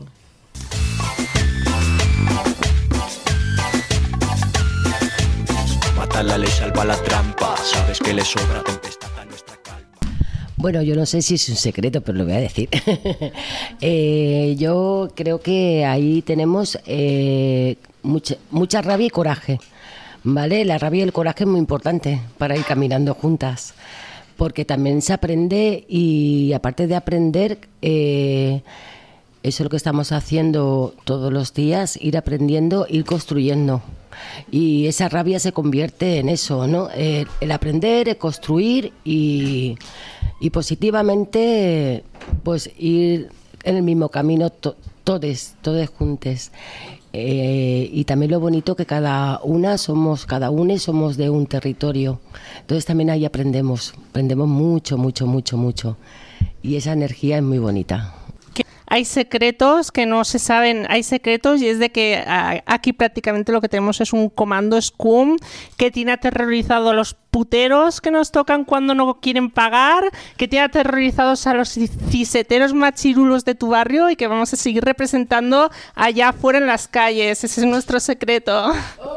Mata la ley, salva la trampa, sabes que le sobra tempestad a nuestra calma. Bueno, yo no sé si es un secreto, pero lo voy a decir. eh, yo creo que ahí tenemos eh, mucha, mucha rabia y coraje, ¿vale? La rabia y el coraje es muy importante para ir caminando juntas, porque también se aprende y aparte de aprender, eh, eso es lo que estamos haciendo todos los días, ir aprendiendo, ir construyendo. Y esa rabia se convierte en eso, ¿no? El, el aprender, el construir y, y positivamente pues ir en el mismo camino to, todes, todes juntes. Eh, y también lo bonito que cada una somos, cada una somos de un territorio. Entonces también ahí aprendemos, aprendemos mucho, mucho, mucho, mucho. Y esa energía es muy bonita. Hay secretos que no se saben, hay secretos y es de que a, aquí prácticamente lo que tenemos es un comando Scum que tiene aterrorizado a los puteros que nos tocan cuando no quieren pagar, que tiene aterrorizados a los ciseteros machirulos de tu barrio y que vamos a seguir representando allá afuera en las calles. Ese es nuestro secreto. ¡Uh,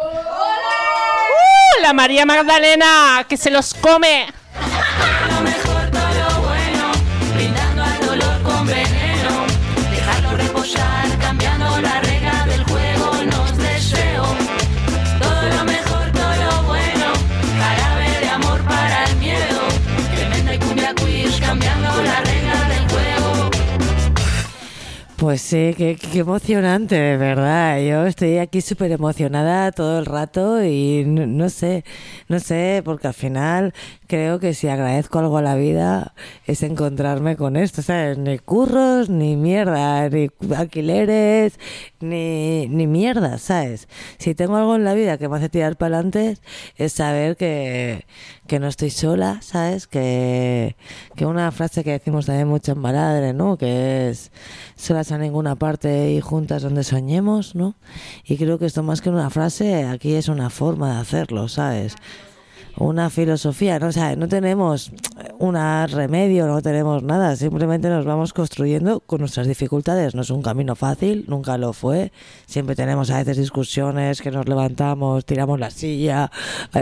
la María Magdalena, que se los come! Lo mejor, todo lo bueno, brindando al dolor con veneno. Reposar, cambiando la regla del juego, nos deseo todo lo mejor, todo lo bueno, jarabe de amor para el miedo, tremenda y cumbia quiz, cambiando la regla del juego. Pues sí, qué, qué emocionante, de verdad. Yo estoy aquí súper emocionada todo el rato y no, no sé, no sé, porque al final creo que si agradezco algo a la vida es encontrarme con esto, ¿sabes? Ni curros, ni mierda, ni alquileres, ni, ni mierda, ¿sabes? Si tengo algo en la vida que me hace tirar para adelante es saber que, que no estoy sola, ¿sabes? Que, que una frase que decimos también mucho en Baladre, ¿no? Que es solas a ninguna parte y juntas donde soñemos, ¿no? Y creo que esto más que una frase, aquí es una forma de hacerlo, ¿sabes? Una filosofía, ¿no? O sea, no tenemos un remedio, no tenemos nada, simplemente nos vamos construyendo con nuestras dificultades. No es un camino fácil, nunca lo fue. Siempre tenemos a veces discusiones que nos levantamos, tiramos la silla,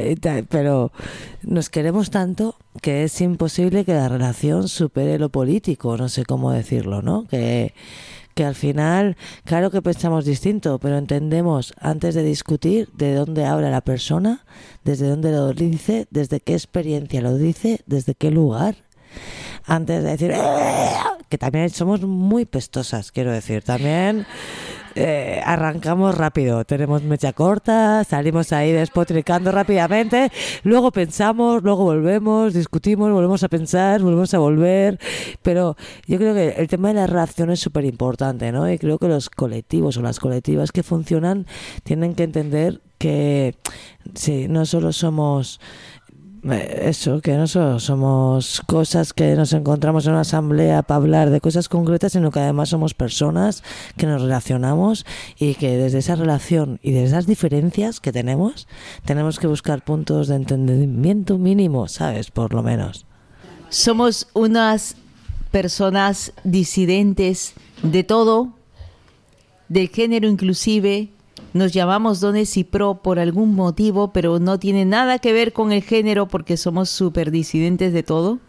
pero nos queremos tanto que es imposible que la relación supere lo político, no sé cómo decirlo, ¿no? Que que al final, claro que pensamos distinto, pero entendemos antes de discutir de dónde habla la persona, desde dónde lo dice, desde qué experiencia lo dice, desde qué lugar. Antes de decir, que también somos muy pestosas, quiero decir, también eh, arrancamos rápido, tenemos mecha corta, salimos ahí despotricando rápidamente, luego pensamos, luego volvemos, discutimos, volvemos a pensar, volvemos a volver, pero yo creo que el tema de la relación es súper importante, ¿no? Y creo que los colectivos o las colectivas que funcionan tienen que entender que sí, no solo somos eso, que no solo somos cosas que nos encontramos en una asamblea para hablar de cosas concretas, sino que además somos personas que nos relacionamos y que desde esa relación y de esas diferencias que tenemos, tenemos que buscar puntos de entendimiento mínimo, ¿sabes? Por lo menos. Somos unas personas disidentes de todo, del género inclusive. Nos llamamos Dones y Pro por algún motivo, pero no tiene nada que ver con el género porque somos súper disidentes de todo.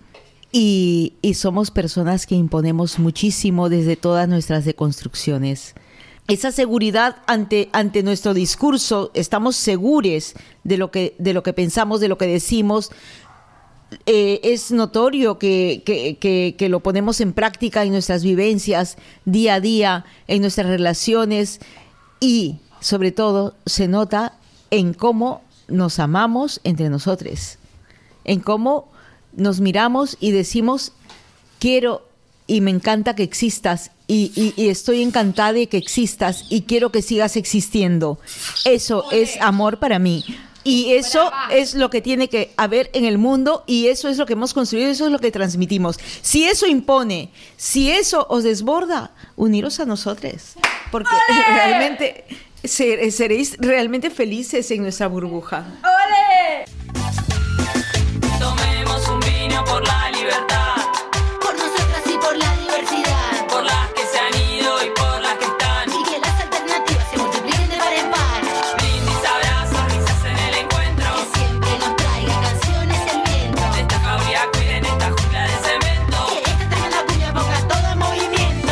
Y, y somos personas que imponemos muchísimo desde todas nuestras deconstrucciones. Esa seguridad ante, ante nuestro discurso, estamos seguros de lo que, de lo que pensamos, de lo que decimos. Eh, es notorio que, que, que, que lo ponemos en práctica en nuestras vivencias día a día, en nuestras relaciones y sobre todo se nota en cómo nos amamos entre nosotros, en cómo nos miramos y decimos quiero y me encanta que existas y, y, y estoy encantada de que existas y quiero que sigas existiendo. Eso es amor para mí. Y eso es lo que tiene que haber en el mundo y eso es lo que hemos construido, eso es lo que transmitimos. Si eso impone, si eso os desborda, uniros a nosotros, porque ¡ole! Realmente ser, seréis realmente felices en nuestra burbuja. ¡Ole! Tomemos un vino por la libertad, por nosotras y por la diversidad, por las que se han ido y por las que están, y que las alternativas se multipliquen de par en par. Brindis, abrazos, risas en el encuentro, que siempre nos traiga canciones el viento. De esta jauría cuiden esta jungla de cemento, que esta tremenda puña ponga todo en movimiento.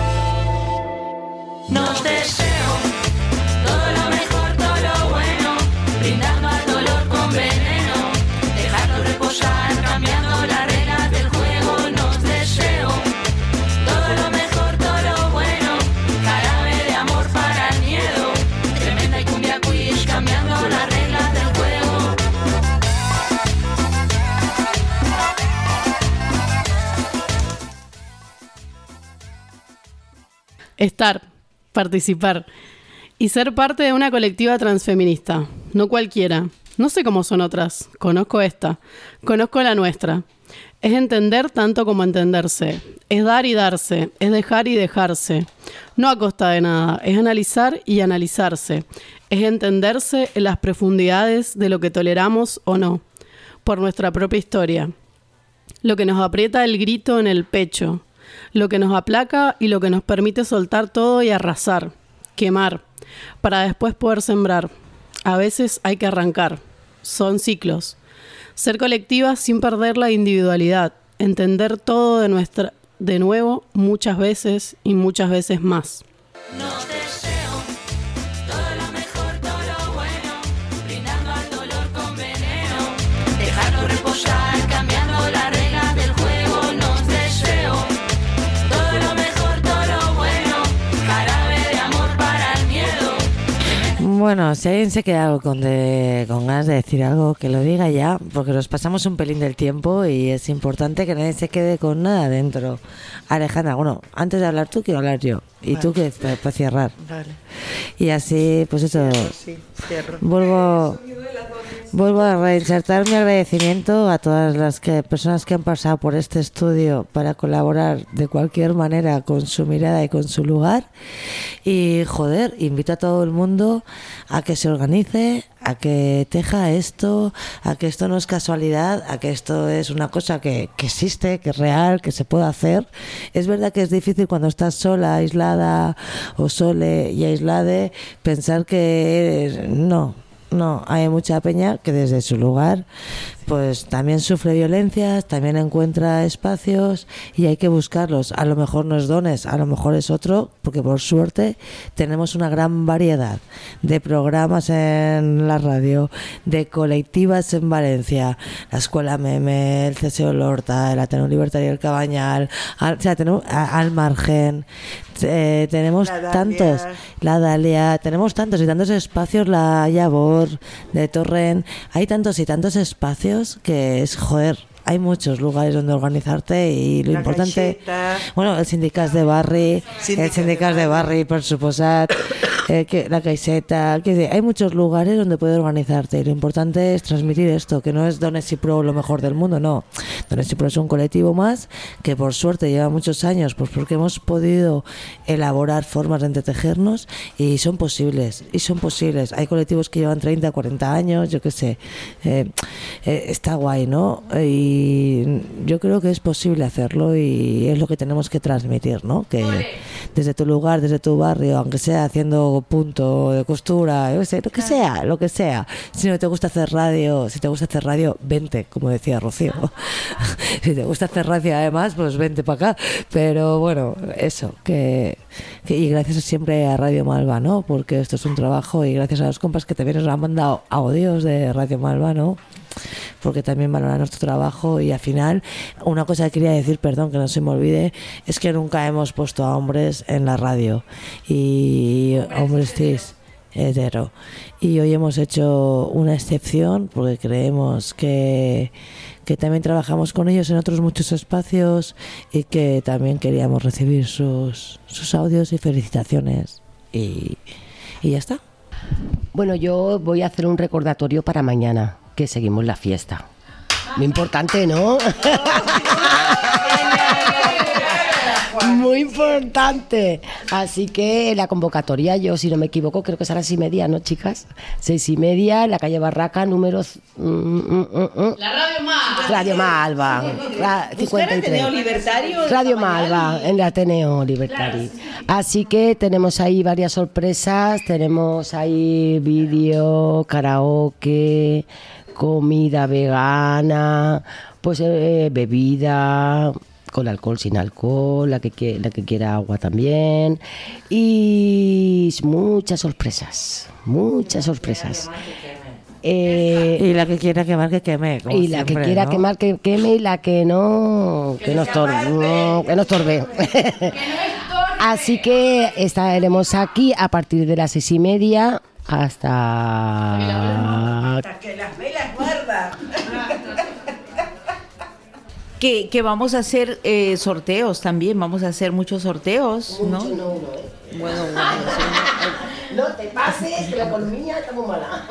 Nos deseo todo lo mejor, todo lo bueno, brindando al dolor con veneno, dejarlo reposar, cambiando las reglas del juego. Nos deseo todo lo mejor, todo lo bueno, jarabe de amor para el miedo, tremenda y cumbia quiz, cambiando las reglas del juego. Estar, participar y ser parte de una colectiva transfeminista. No cualquiera. No sé cómo son otras. Conozco esta. Conozco la nuestra. Es entender tanto como entenderse. Es dar y darse. Es dejar y dejarse. No a costa de nada. Es analizar y analizarse. Es entenderse en las profundidades de lo que toleramos o no. Por nuestra propia historia. Lo que nos aprieta el grito en el pecho. Lo que nos aplaca y lo que nos permite soltar todo y arrasar. Quemar. Para después poder sembrar. A veces hay que arrancar. Son ciclos. Ser colectivas sin perder la individualidad. Entender todo de nuestra, de nuevo, muchas veces y muchas veces más. Nos deseo todo lo mejor, todo lo bueno, brindando al dolor con veneno, dejarlo reposar, cambiando las reglas del juego. Nos deseo todo lo mejor, todo lo bueno, jarabe de amor para el miedo. Bueno, si alguien se queda con, de, con ganas de decir algo, que lo diga ya, porque nos pasamos un pelín del tiempo y es importante que nadie se quede con nada dentro. Alejandra, bueno, antes de hablar tú, quiero hablar yo. Y vale. Tú, que para pa cierrar. Vale. Y así, pues eso, cierro, sí, cierro. Vuelvo, vuelvo a reinsertar mi agradecimiento a todas las que, personas que han pasado por este estudio para colaborar de cualquier manera con su mirada y con su lugar. Y, joder, invito a todo el mundo a que se organice, a que teja esto, a que esto no es casualidad, a que esto es una cosa que, que existe, que es real, que se puede hacer. Es verdad que es difícil cuando estás sola, aislada o sole y aislade, pensar que eres... No, no, hay mucha peña que desde su lugar pues también sufre violencias, también encuentra espacios y hay que buscarlos. A lo mejor no es Dones, a lo mejor es otro, porque por suerte tenemos una gran variedad de programas en la radio, de colectivas en Valencia, la Escuela Meme, el C S O Lorta, el Ateneo Libertario del Cabañal, al, o sea, tenemos a, al margen, eh, tenemos la tantos, la Dalia, tenemos tantos y tantos espacios, la Yabor de Torrent, hay tantos y tantos espacios que es, joder, hay muchos lugares donde organizarte y lo la importante, cacheta. Bueno, el Sindicats de Barri, Sindicat el Sindicats de Barri, por supuesto, eh, que, la Caixeta, que hay muchos lugares donde puedes organizarte y lo importante es transmitir esto, que no es Dones y Pro lo mejor del mundo, no. Dones y Pro es un colectivo más que por suerte lleva muchos años, pues porque hemos podido elaborar formas de entretejernos y son posibles, y son posibles. Hay colectivos que llevan treinta, cuarenta años, yo qué sé, eh, eh, está guay, ¿no? Y Y yo creo que es posible hacerlo y es lo que tenemos que transmitir, ¿no? Que desde tu lugar, desde tu barrio, aunque sea haciendo punto de costura, yo sé, lo que sea, lo que sea. Si no te gusta hacer radio, si te gusta hacer radio, vente, como decía Rocío. Si te gusta hacer radio además, pues vente para acá. Pero bueno, eso, que, que y gracias siempre a Radio Malva, ¿no? Porque esto es un trabajo y gracias a los compas que también nos han mandado audios de Radio Malva, ¿no? Porque también valoran nuestro trabajo y al final una cosa que quería decir, perdón que no se me olvide, es que nunca hemos puesto a hombres en la radio y hombres cis hetero y hoy hemos hecho una excepción porque creemos que que también trabajamos con ellos en otros muchos espacios y que también queríamos recibir sus, sus audios y felicitaciones y, y ya está. Bueno, yo voy a hacer un recordatorio para mañana, que seguimos la fiesta. Muy importante, ¿no? Muy importante. Así que la convocatoria, yo si no me equivoco, creo que es a las seis y media, ¿no, chicas? Seis y media, en la calle Barraca, números... Mm, mm, mm, mm. La Radio Malva. Radio Malva. Ra- cincuenta y tres. Ateneo Libertario. Radio Malva, en el Ateneo Libertario. Así que tenemos ahí varias sorpresas. Tenemos ahí vídeo, karaoke, comida vegana, pues eh, bebida... con alcohol, sin alcohol, la que, que, la que quiera agua también. Y muchas sorpresas, muchas sorpresas. Eh, y la que quiera quemar, que queme. como y la siempre, que quiera ¿no? quemar, que queme, y la que no, que no estorbe. No, que no estorbe. Así que estaremos aquí a partir de las seis y media hasta... Hasta que las velas muerdan. Que, que vamos a hacer eh, sorteos también, vamos a hacer muchos sorteos, ¿no? Mucho no, no, ¿eh? Bueno, bueno. Sí. No te pases, que la economía está muy mala.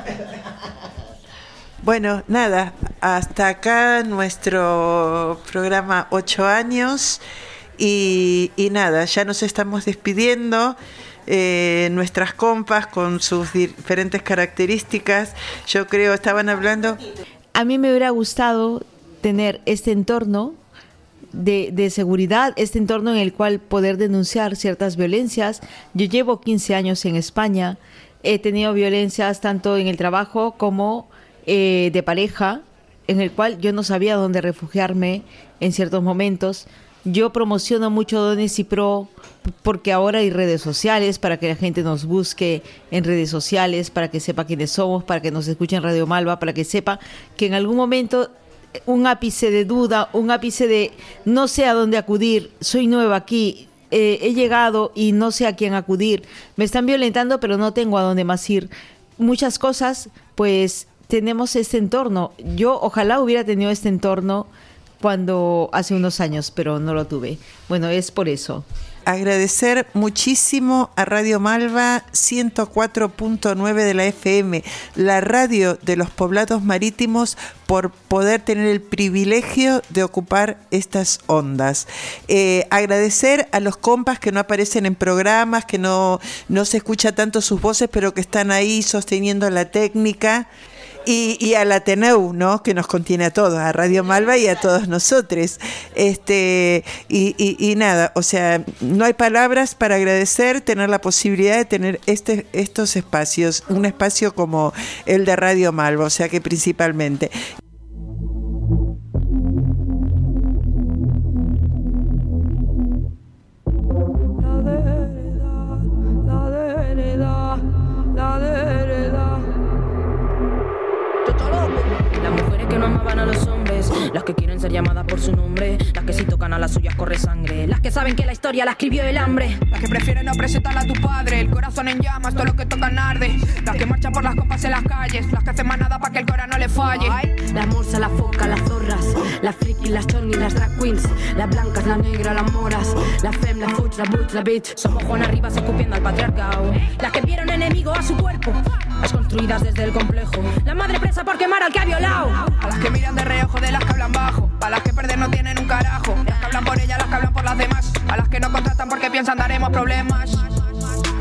Bueno, nada, hasta acá nuestro programa ocho años y, y nada, ya nos estamos despidiendo. Eh, nuestras compas con sus diferentes características, yo creo, estaban hablando... A mí me hubiera gustado tener este entorno de, de seguridad, este entorno en el cual poder denunciar ciertas violencias. Yo llevo quince años en España, he tenido violencias tanto en el trabajo como eh, de pareja, en el cual yo no sabía dónde refugiarme en ciertos momentos. Yo promociono mucho Dones y Pro porque ahora hay redes sociales para que la gente nos busque en redes sociales, para que sepa quiénes somos, para que nos escuche en Radio Malva, para que sepa que en algún momento un ápice de duda, un ápice de no sé a dónde acudir, soy nueva aquí, eh, he llegado y no sé a quién acudir, me están violentando pero no tengo a dónde más ir. Muchas cosas, pues tenemos este entorno. Yo ojalá hubiera tenido este entorno cuando hace unos años, pero no lo tuve. Bueno, es por eso. Agradecer muchísimo a Radio Malva ciento cuatro punto nueve de la F M, la radio de los poblados marítimos, por poder tener el privilegio de ocupar estas ondas. Eh, agradecer a los compas que no aparecen en programas, que no, no se escucha tanto sus voces, pero que están ahí sosteniendo la técnica. Y, y al Ateneu, ¿no? Que nos contiene a todos, a Radio Malva y a todos nosotros. Este, y, y, y nada, o sea, no hay palabras para agradecer tener la posibilidad de tener este, estos espacios, un espacio como el de Radio Malva, o sea que principalmente. Las que quieren ser llamadas por su nombre, las que si tocan a las suyas corre sangre, las que saben que la historia la escribió el hambre, las que prefieren no presentarla a tu padre, el corazón en llamas, todo lo que tocan arde, las que marchan por las copas en las calles, las que hacen manada para que el corazón no le falle. La morsa, la foca, las zorras, las frikis, las chonis, las drag queens, las blancas, las negras, las moras, la femme, la fuch, la butch, la bitch, somos Juan Arribas escupiendo al patriarcado, las que vieron enemigo a su cuerpo, las construidas desde el complejo, la madre presa por quemar al que ha violado, a las que miran de reojo de las que hablan bajo, a las que perder no tienen un carajo, las que hablan por ellas, las que hablan por las demás, a las que no contratan porque piensan daremos problemas.